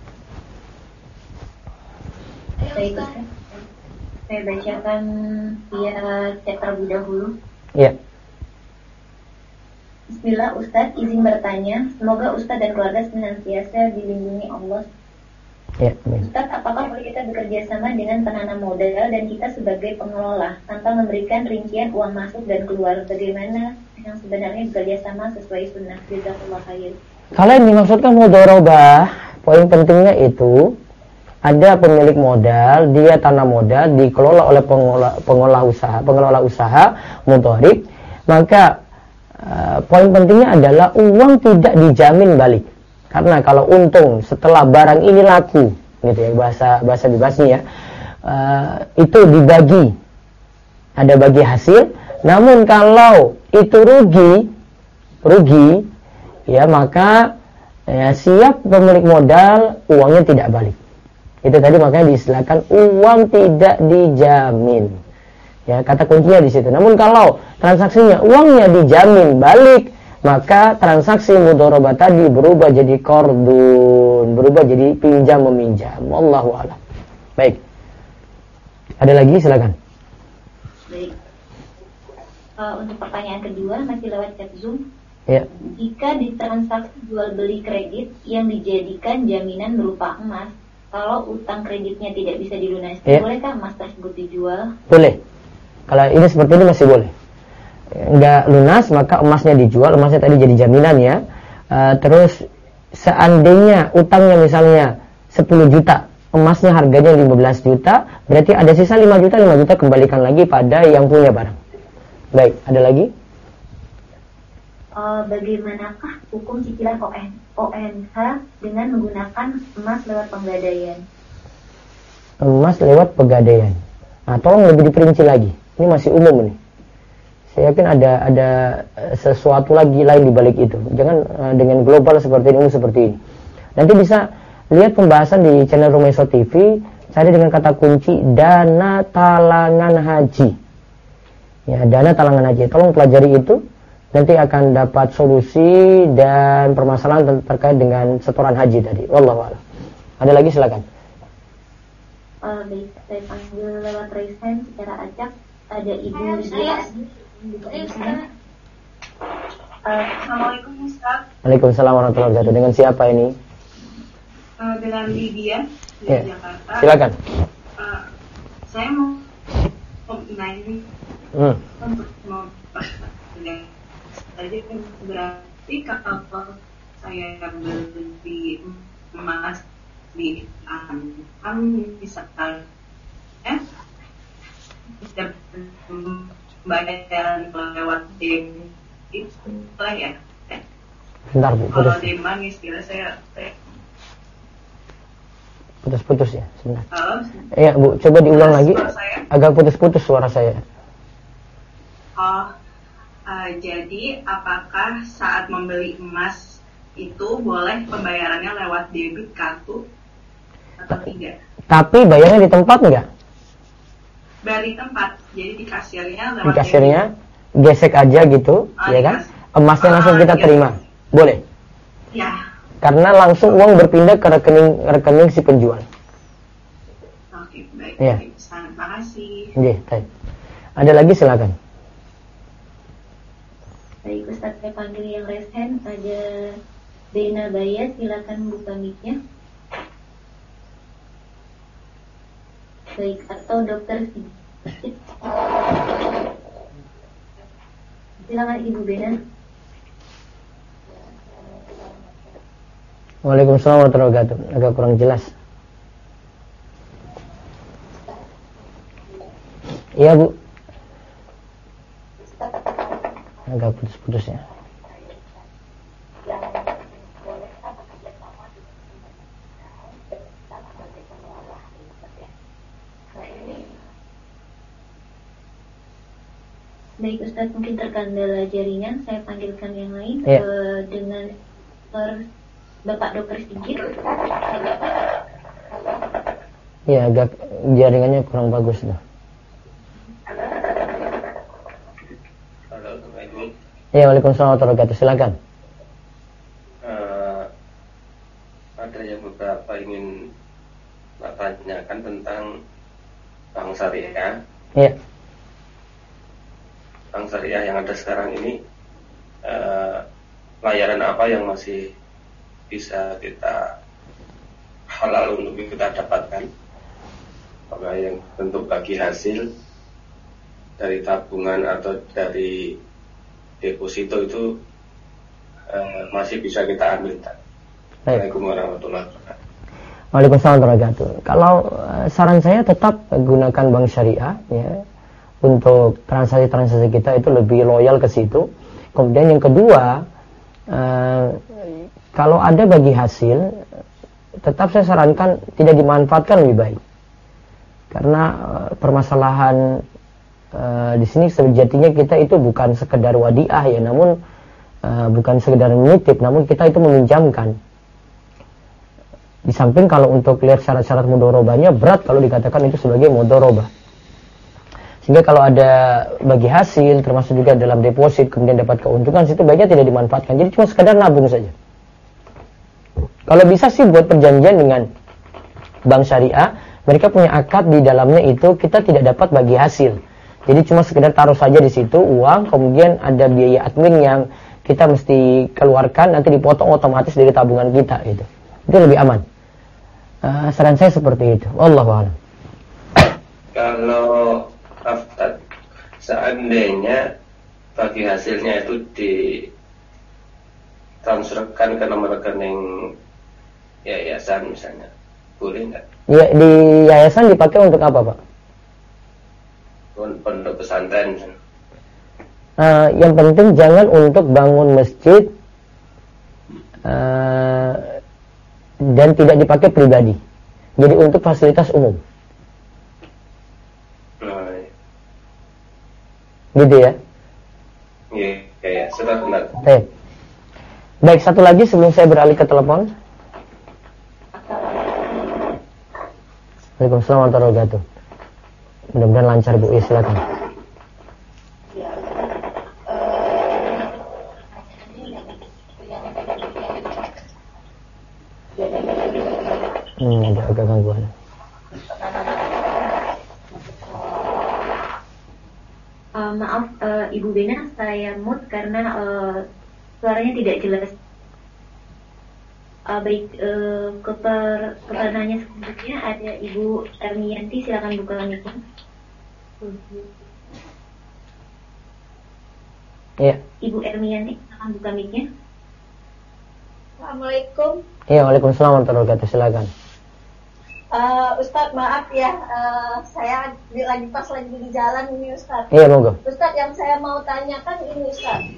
Baik, saya bacakan via chat terlebih dahulu. Ya. Bismillah, Ustadz izin bertanya. Semoga Ustadz dan keluarga senantiasa dilindungi Allah. Ya. Ustadz, apakah boleh kita bekerja sama dengan penanam modal dan kita sebagai pengelola tanpa memberikan rincian uang masuk dan keluar? Bagaimana yang sebenarnya bekerja sama sesuai sunnah? Jazakallah khair. Kalau yang dimaksudkan mudharabah, poin pentingnya itu ada pemilik modal, dia tanam modal dikelola oleh pengelola usaha mudharib, maka poin pentingnya adalah uang tidak dijamin balik. Karena kalau untung setelah barang ini laku, gitu ya bahasa bebasnya ya, itu dibagi, ada bagi hasil. Namun kalau itu rugi, ya maka ya, siap pemilik modal uangnya tidak balik. Itu tadi makanya diistilahkan uang tidak dijamin. Ya, kata kuncinya di situ. Namun kalau transaksinya uangnya dijamin balik maka transaksi mudharabah tadi berubah jadi qardun, berubah jadi pinjam meminjam. Wallahu a'lam. Baik. Ada lagi, silakan. Baik. Untuk pertanyaan kedua masih lewat chat Zoom. Ya. Jika ditransaksi jual beli kredit yang dijadikan jaminan berupa emas, kalau utang kreditnya tidak bisa dilunasi, bolehkah emas tersebut dijual? Boleh. Kalau ini seperti ini masih boleh. Enggak lunas, maka emasnya dijual. Emasnya tadi jadi jaminan ya. Terus seandainya utangnya misalnya 10 juta, emasnya harganya 15 juta, berarti ada sisa 5 juta kembalikan lagi pada yang punya barang. Baik, ada lagi? Bagaimanakah hukum cicilan ONH dengan menggunakan emas lewat penggadaian? Emas lewat pegadaian. Nah, tolong lebih diperinci lagi. Ini masih umum nih. Saya yakin ada sesuatu lagi lain di balik itu. Jangan dengan global seperti ini, umum seperti ini. Nanti bisa lihat pembahasan di channel Rumeso TV. Cari dengan kata kunci dana talangan haji. Ya, dana talangan haji. Tolong pelajari itu. Nanti akan dapat solusi dan permasalahan terkait dengan setoran haji tadi. Wallahu a'lam. Ada lagi, silakan. Baik, saya panggil lewat raise hand secara acak. Ada Ibu Lydia. Assalamualaikum Ustaz. Waalaikumsalam warahmatullahi wabarakatuh. Dengan siapa ini? Dengan Lydia di Jakarta. Silakan. Saya mau nanya untuk mau jadi berarti kalau saya beli emas di kan misalkan bayaran lewat DM itu lah ya. Bentar Bu, kalau demand istilah saya putus ya sebentar. Iya Bu, coba diulang lagi. Agak putus-putus suara saya. Jadi apakah saat membeli emas itu boleh pembayarannya lewat debit kartu atau tidak? Tapi bayarnya di tempat enggak? Bayar di tempat, jadi di kasirnya lewat di kasirnya debit. Gesek aja gitu, ya kan? Emasnya langsung kita terima, boleh? Ya. Karena langsung uang berpindah ke rekening si penjual. Oke, baik. Ya. Terima kasih. Baik. Ada lagi, silakan. Baik, Ustaz, saya panggil yang raise hand. Ada Bena Baya, silakan buka mic-nya. Baik, atau Dokter Sigit. Silakan Ibu Bena. Waalaikumsalam warahmatullahi wabarakatuh. Agak kurang jelas. Iya Bu. Agak putus-putus ya. Baik Ustadz, mungkin terkendala jaringan. Saya panggilkan yang lain dengan Bapak Dokter Sigit. Iya, agak jaringannya kurang bagus dah. Ya, waalaikumsalam warahmatullahi wabarakatuh. Silakan. Ada yang beberapa ingin tanyakan tentang bank syariah. Iya. Bank syariah yang ada sekarang ini, layanan apa yang masih bisa kita halal untuk kita dapatkan? Apakah yang bentuk bagi hasil dari tabungan atau dari deposito itu masih bisa kita ambil. Assalamualaikum warahmatullahi wabarakatuh. Waalaikumsalam warahmatullahi wabarakatuh. Kalau saran saya tetap gunakan bank syariah ya, untuk transaksi-transaksi kita itu lebih loyal ke situ. Kemudian yang kedua, kalau ada bagi hasil, tetap saya sarankan tidak dimanfaatkan lebih baik. Karena permasalahan di sini sejatinya kita itu bukan sekedar wadiah ya, namun bukan sekedar menitip, namun kita itu meminjamkan. Di samping kalau untuk lihat syarat-syarat mudharabahnya berat kalau dikatakan itu sebagai mudharabah. Sehingga kalau ada bagi hasil, termasuk juga dalam deposit, kemudian dapat keuntungan, situ baiknya tidak dimanfaatkan. Jadi cuma sekedar nabung saja. Kalau bisa sih buat perjanjian dengan bank syariah, mereka punya akad di dalamnya itu kita tidak dapat bagi hasil. Jadi cuma sekedar taruh saja di situ uang, kemudian ada biaya admin yang kita mesti keluarkan, nanti dipotong otomatis dari tabungan kita itu. Itu lebih aman. Saran saya seperti itu. Wallahu a'lam. Kalau Ustaz, seandainya bagi hasilnya itu ditransferkan ke nomor rekening yayasan misalnya, boleh nggak? Ya, di yayasan dipakai untuk apa, Pak? Pondok pesantren misalnya. Yang penting jangan untuk bangun masjid dan tidak dipakai pribadi. Jadi untuk fasilitas umum. Gitu ya? Iya, sudah benar. Baik, satu lagi sebelum saya beralih ke telepon. Waalaikumsalam warahmatullahi wabarakatuh. Mudah-mudahan lancar Bu, ya silakan. Ada agak gangguan. Maaf, Ibu Bena, saya mute karena suaranya tidak jelas. Baik, ke pertanyaannya selanjutnya ada Ibu Ermianti, silakan buka mic-nya. Iya. Ibu Ermianti, silakan buka mic-nya. Assalamualaikum. Iya, waalaikumsalam warahmatullahi wabarakatuh. Silakan. Ustadz, maaf ya, saya lagi di jalan ini Ustadz. Iya, monggo. Ustadz, yang saya mau tanyakan ini Ustadz,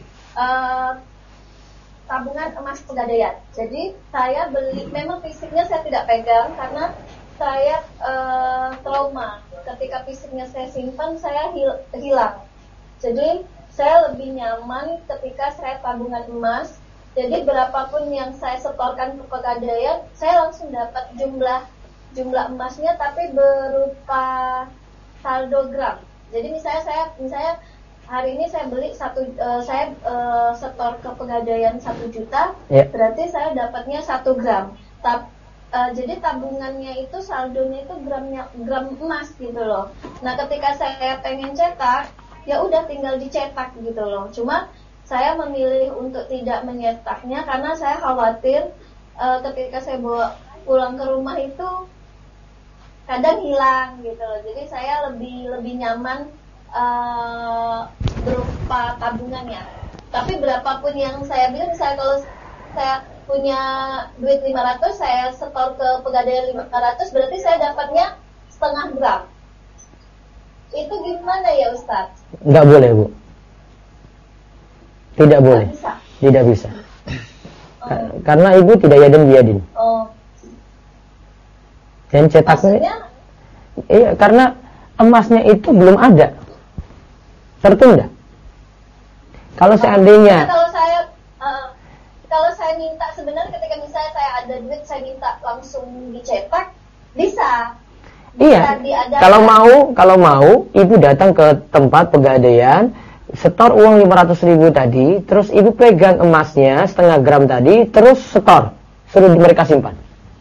tabungan emas pegadaian. Jadi saya beli, memang fisiknya saya tidak pegang karena saya trauma. Ketika fisiknya saya simpan, saya hilang. Jadi saya lebih nyaman ketika saya tabungan emas. Jadi berapapun yang saya setorkan ke pegadaian, saya langsung dapat jumlah emasnya, tapi berupa saldo gram. Jadi misalnya hari ini saya beli setor ke pegadaian 1 juta, berarti saya dapatnya 1 gram. Jadi tabungannya itu saldonya itu gram emas gitu loh. Nah ketika saya pengen cetak, ya udah tinggal dicetak gitu loh. Cuma saya memilih untuk tidak menyetaknya karena saya khawatir ketika saya bawa pulang ke rumah itu kadang hilang gitu loh. Jadi saya lebih nyaman berupa tabungannya. Tapi berapapun yang saya beli, misalnya kalau saya punya duit 500, saya setor ke pegadaian 500, berarti saya dapatnya setengah gram. Itu gimana ya Ustaz? Enggak boleh, Bu. Tidak boleh. Bisa. Tidak bisa. Karena Ibu tidak yadin biyadin. Dan cetaknya, maksudnya? Iya, karena emasnya itu belum ada, tertunda. Kalau seandainya, kalau saya minta, sebenarnya ketika misalnya saya ada duit, saya minta langsung dicetak, bisa. Iya. Kalau mau, Ibu datang ke tempat pegadaian, setor uang 500.000 tadi, terus Ibu pegang emasnya setengah gram tadi, terus setor, suruh mereka simpan.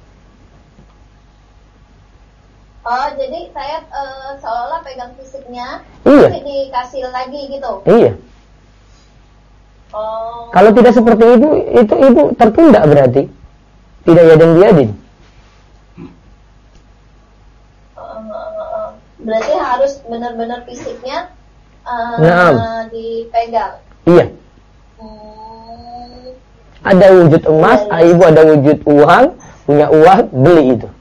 Oh, jadi saya seolah pegang fisiknya, iya, tapi dikasih lagi gitu. Iya. Oh. Kalau tidak seperti itu Ibu tertunda berarti. Tidak yadin biyadin. Berarti harus benar-benar fisiknya dipegang. Iya. Ada wujud emas, Ibu ada wujud uang, punya uang, beli itu.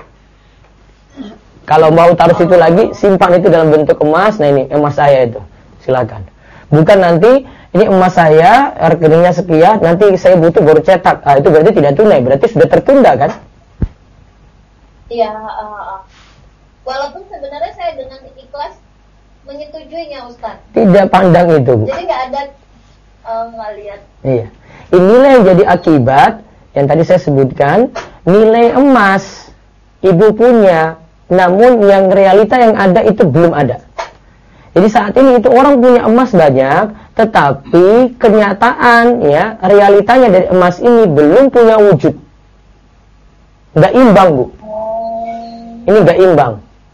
Kalau mau taruh situ lagi, simpan itu dalam bentuk emas. Nah ini emas saya itu, silakan. Bukan nanti ini emas saya, rekeningnya sekian, nanti saya butuh baru cetak. Itu berarti tidak tunai, berarti sudah tertunda kan? Iya. Walaupun sebenarnya saya dengan ikhlas menyetujuinya Ustaz. Tidak pandang itu, Bu. Jadi nggak ada nggak lihat. Iya. Inilah yang jadi akibat yang tadi saya sebutkan, nilai emas Ibu punya, namun yang realita yang ada itu belum ada. Jadi saat ini itu orang punya emas banyak, tetapi kenyataan ya realitanya dari emas ini belum punya wujud. Nggak imbang, Bu. Ini nggak imbang.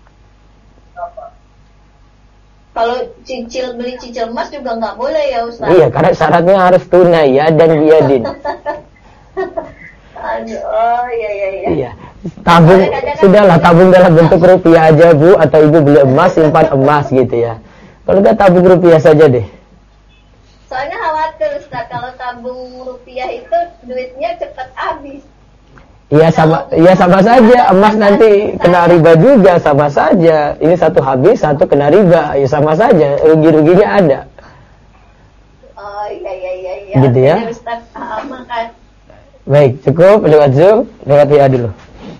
Kalau beli cicil emas juga nggak boleh ya Ustaz? Iya, karena syaratnya harus tunai ya dan biadin. Oh iya. Iya. Tabung, sudahlah tabung dalam bentuk rupiah aja Bu, atau ibu beli emas, simpan emas gitu ya. Kalau nggak tabung rupiah saja deh. Soalnya khawatir Ustaz, kalau tabung rupiah itu duitnya cepat habis. Iya sama saja, emas nanti kena riba juga, sama saja. Ini satu habis, satu kena riba, ya sama saja, rugi-ruginya ada. Oh iya. Gitu ya. Ustaz, makan. Baik, cukup lewat Zoom, lewat WA dulu.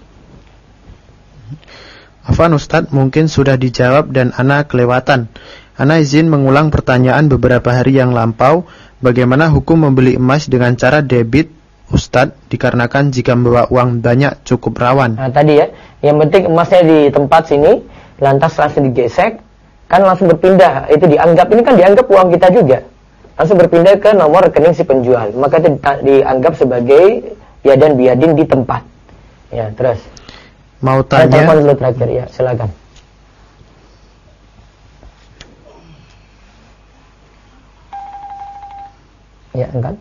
Afwan Ustadz, mungkin sudah dijawab dan Ana kelewatan. Ana izin mengulang pertanyaan beberapa hari yang lampau. Bagaimana hukum membeli emas dengan cara debit, Ustadz, dikarenakan jika membawa uang banyak cukup rawan. Nah tadi ya, yang penting emasnya di tempat sini, lantas langsung digesek, kan langsung berpindah, itu dianggap, ini kan dianggap uang kita juga. Langsung berpindah ke nomor rekening si penjual, maka itu dianggap sebagai ya dan biadin di tempat. Ya, terus. Mau tanya? Telepon dulu terakhir, ya, silakan. Ya, angkat.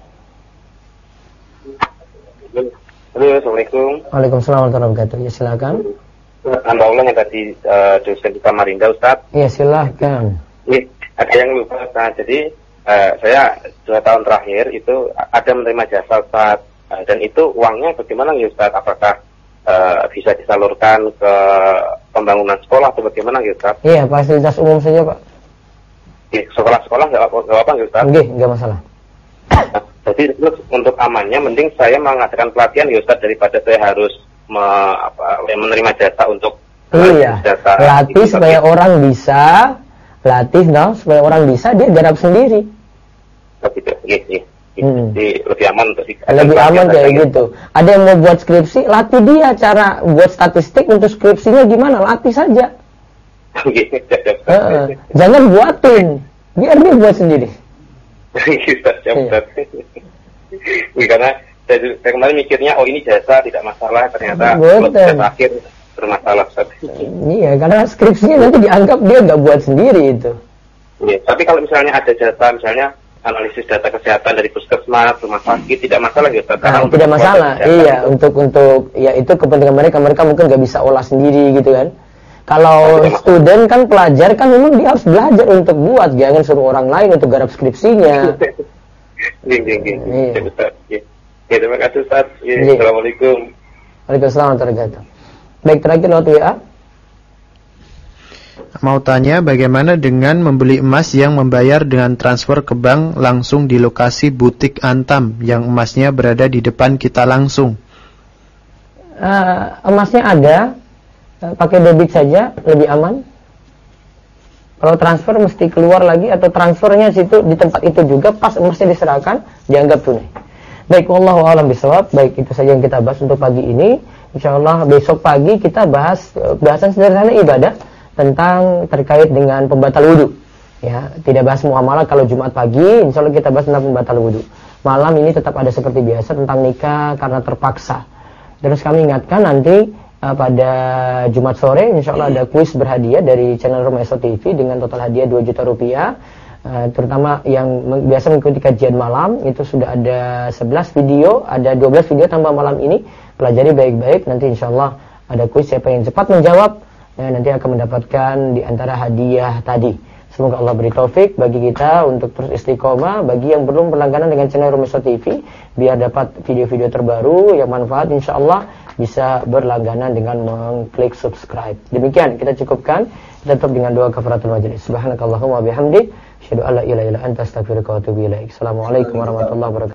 Halo, Assalamualaikum. Waalaikumsalam warahmatullahi wabarakatuh. Ya, silakan. Hamba Allah yang tadi dosen di Samarinda, Ustaz. Ya, silakan. Iya, ada yang lupa, Ustaz. Jadi saya 2 tahun terakhir itu ada menerima jasa, Ustaz. Dan itu uangnya bagaimana ya, Ustaz? Apakah bisa disalurkan ke pembangunan sekolah atau bagaimana ya, Ustaz? Iya, fasilitas umum saja, Pak. Di sekolah-sekolah nggak apa-apa ya, Ustaz? Nggak masalah. Nah, jadi untuk amannya, mending saya mengadakan pelatihan ya, Ustaz, daripada saya harus menerima jasa untuk jasa. Latih supaya orang bisa, supaya orang bisa, dia garap sendiri. Begitu, iya. Jadi lebih aman untuk lebih aman kayak gitu. Ada yang mau buat skripsi, latih dia cara buat statistik untuk skripsinya gimana, latih saja. Jangan buatin, biar dia buat sendiri. Karena saya kemarin mikirnya, ini jasa tidak masalah, ternyata kalau akhir bermasalah. Iya, karena skripsinya nanti dianggap dia nggak buat sendiri itu. Iya, tapi kalau misalnya ada jasa, misalnya analisis data kesehatan dari puskesmas, rumah sakit, tidak masalah ya, Ustaz. Tidak masalah, iya, untuk ya itu kepentingan mereka mungkin nggak bisa olah sendiri gitu kan. Kalau student kan pelajar kan memang dia harus belajar untuk buat, jangan suruh orang lain untuk garap skripsinya. Iya. Ya, terima kasih, Ustaz. Assalamualaikum. Waalaikumsalam warahmatullahi wabarakatuh. Baik, terakhir lewat WA. Mau tanya bagaimana dengan membeli emas yang membayar dengan transfer ke bank langsung di lokasi butik Antam yang emasnya berada di depan kita langsung? Emasnya ada, pakai debit saja lebih aman. Kalau transfer mesti keluar lagi atau transfernya situ di tempat itu juga pas emasnya diserahkan dianggap tunai. Baik, wallahu a'lam bishawab. Baik, itu saja yang kita bahas untuk pagi ini. Insyaallah besok pagi kita bahas bahasan sederhana ibadah tentang terkait dengan pembatal wudu. Ya, tidak bahas muamalah kalau Jumat pagi, insyaallah kita bahas tentang pembatal wudu. Malam ini tetap ada seperti biasa tentang nikah karena terpaksa. Terus kami ingatkan nanti pada Jumat sore insyaallah ada kuis berhadiah dari channel Rumah Eso TV dengan total hadiah 2 juta rupiah. Terutama yang biasa mengikuti kajian malam itu sudah ada 11 video, ada 12 video tambah malam ini. Pelajari baik-baik, nanti insyaallah ada kuis, siapa yang cepat menjawab nanti akan mendapatkan di antara hadiah tadi. Semoga Allah beri taufik bagi kita untuk terus istiqomah. Bagi yang belum berlangganan dengan channel Rumah Eso TV, biar dapat video-video terbaru yang manfaat, insyaallah bisa berlangganan dengan mengklik subscribe. Demikian kita cukupkan. Kita tutup dengan doa kafaratul majelis. Subhanakallahumma bihamdik, asyhadu an la ilaha illa anta, astaghfiruka wa atubu ilaik. Assalamualaikum warahmatullahi wabarakatuh.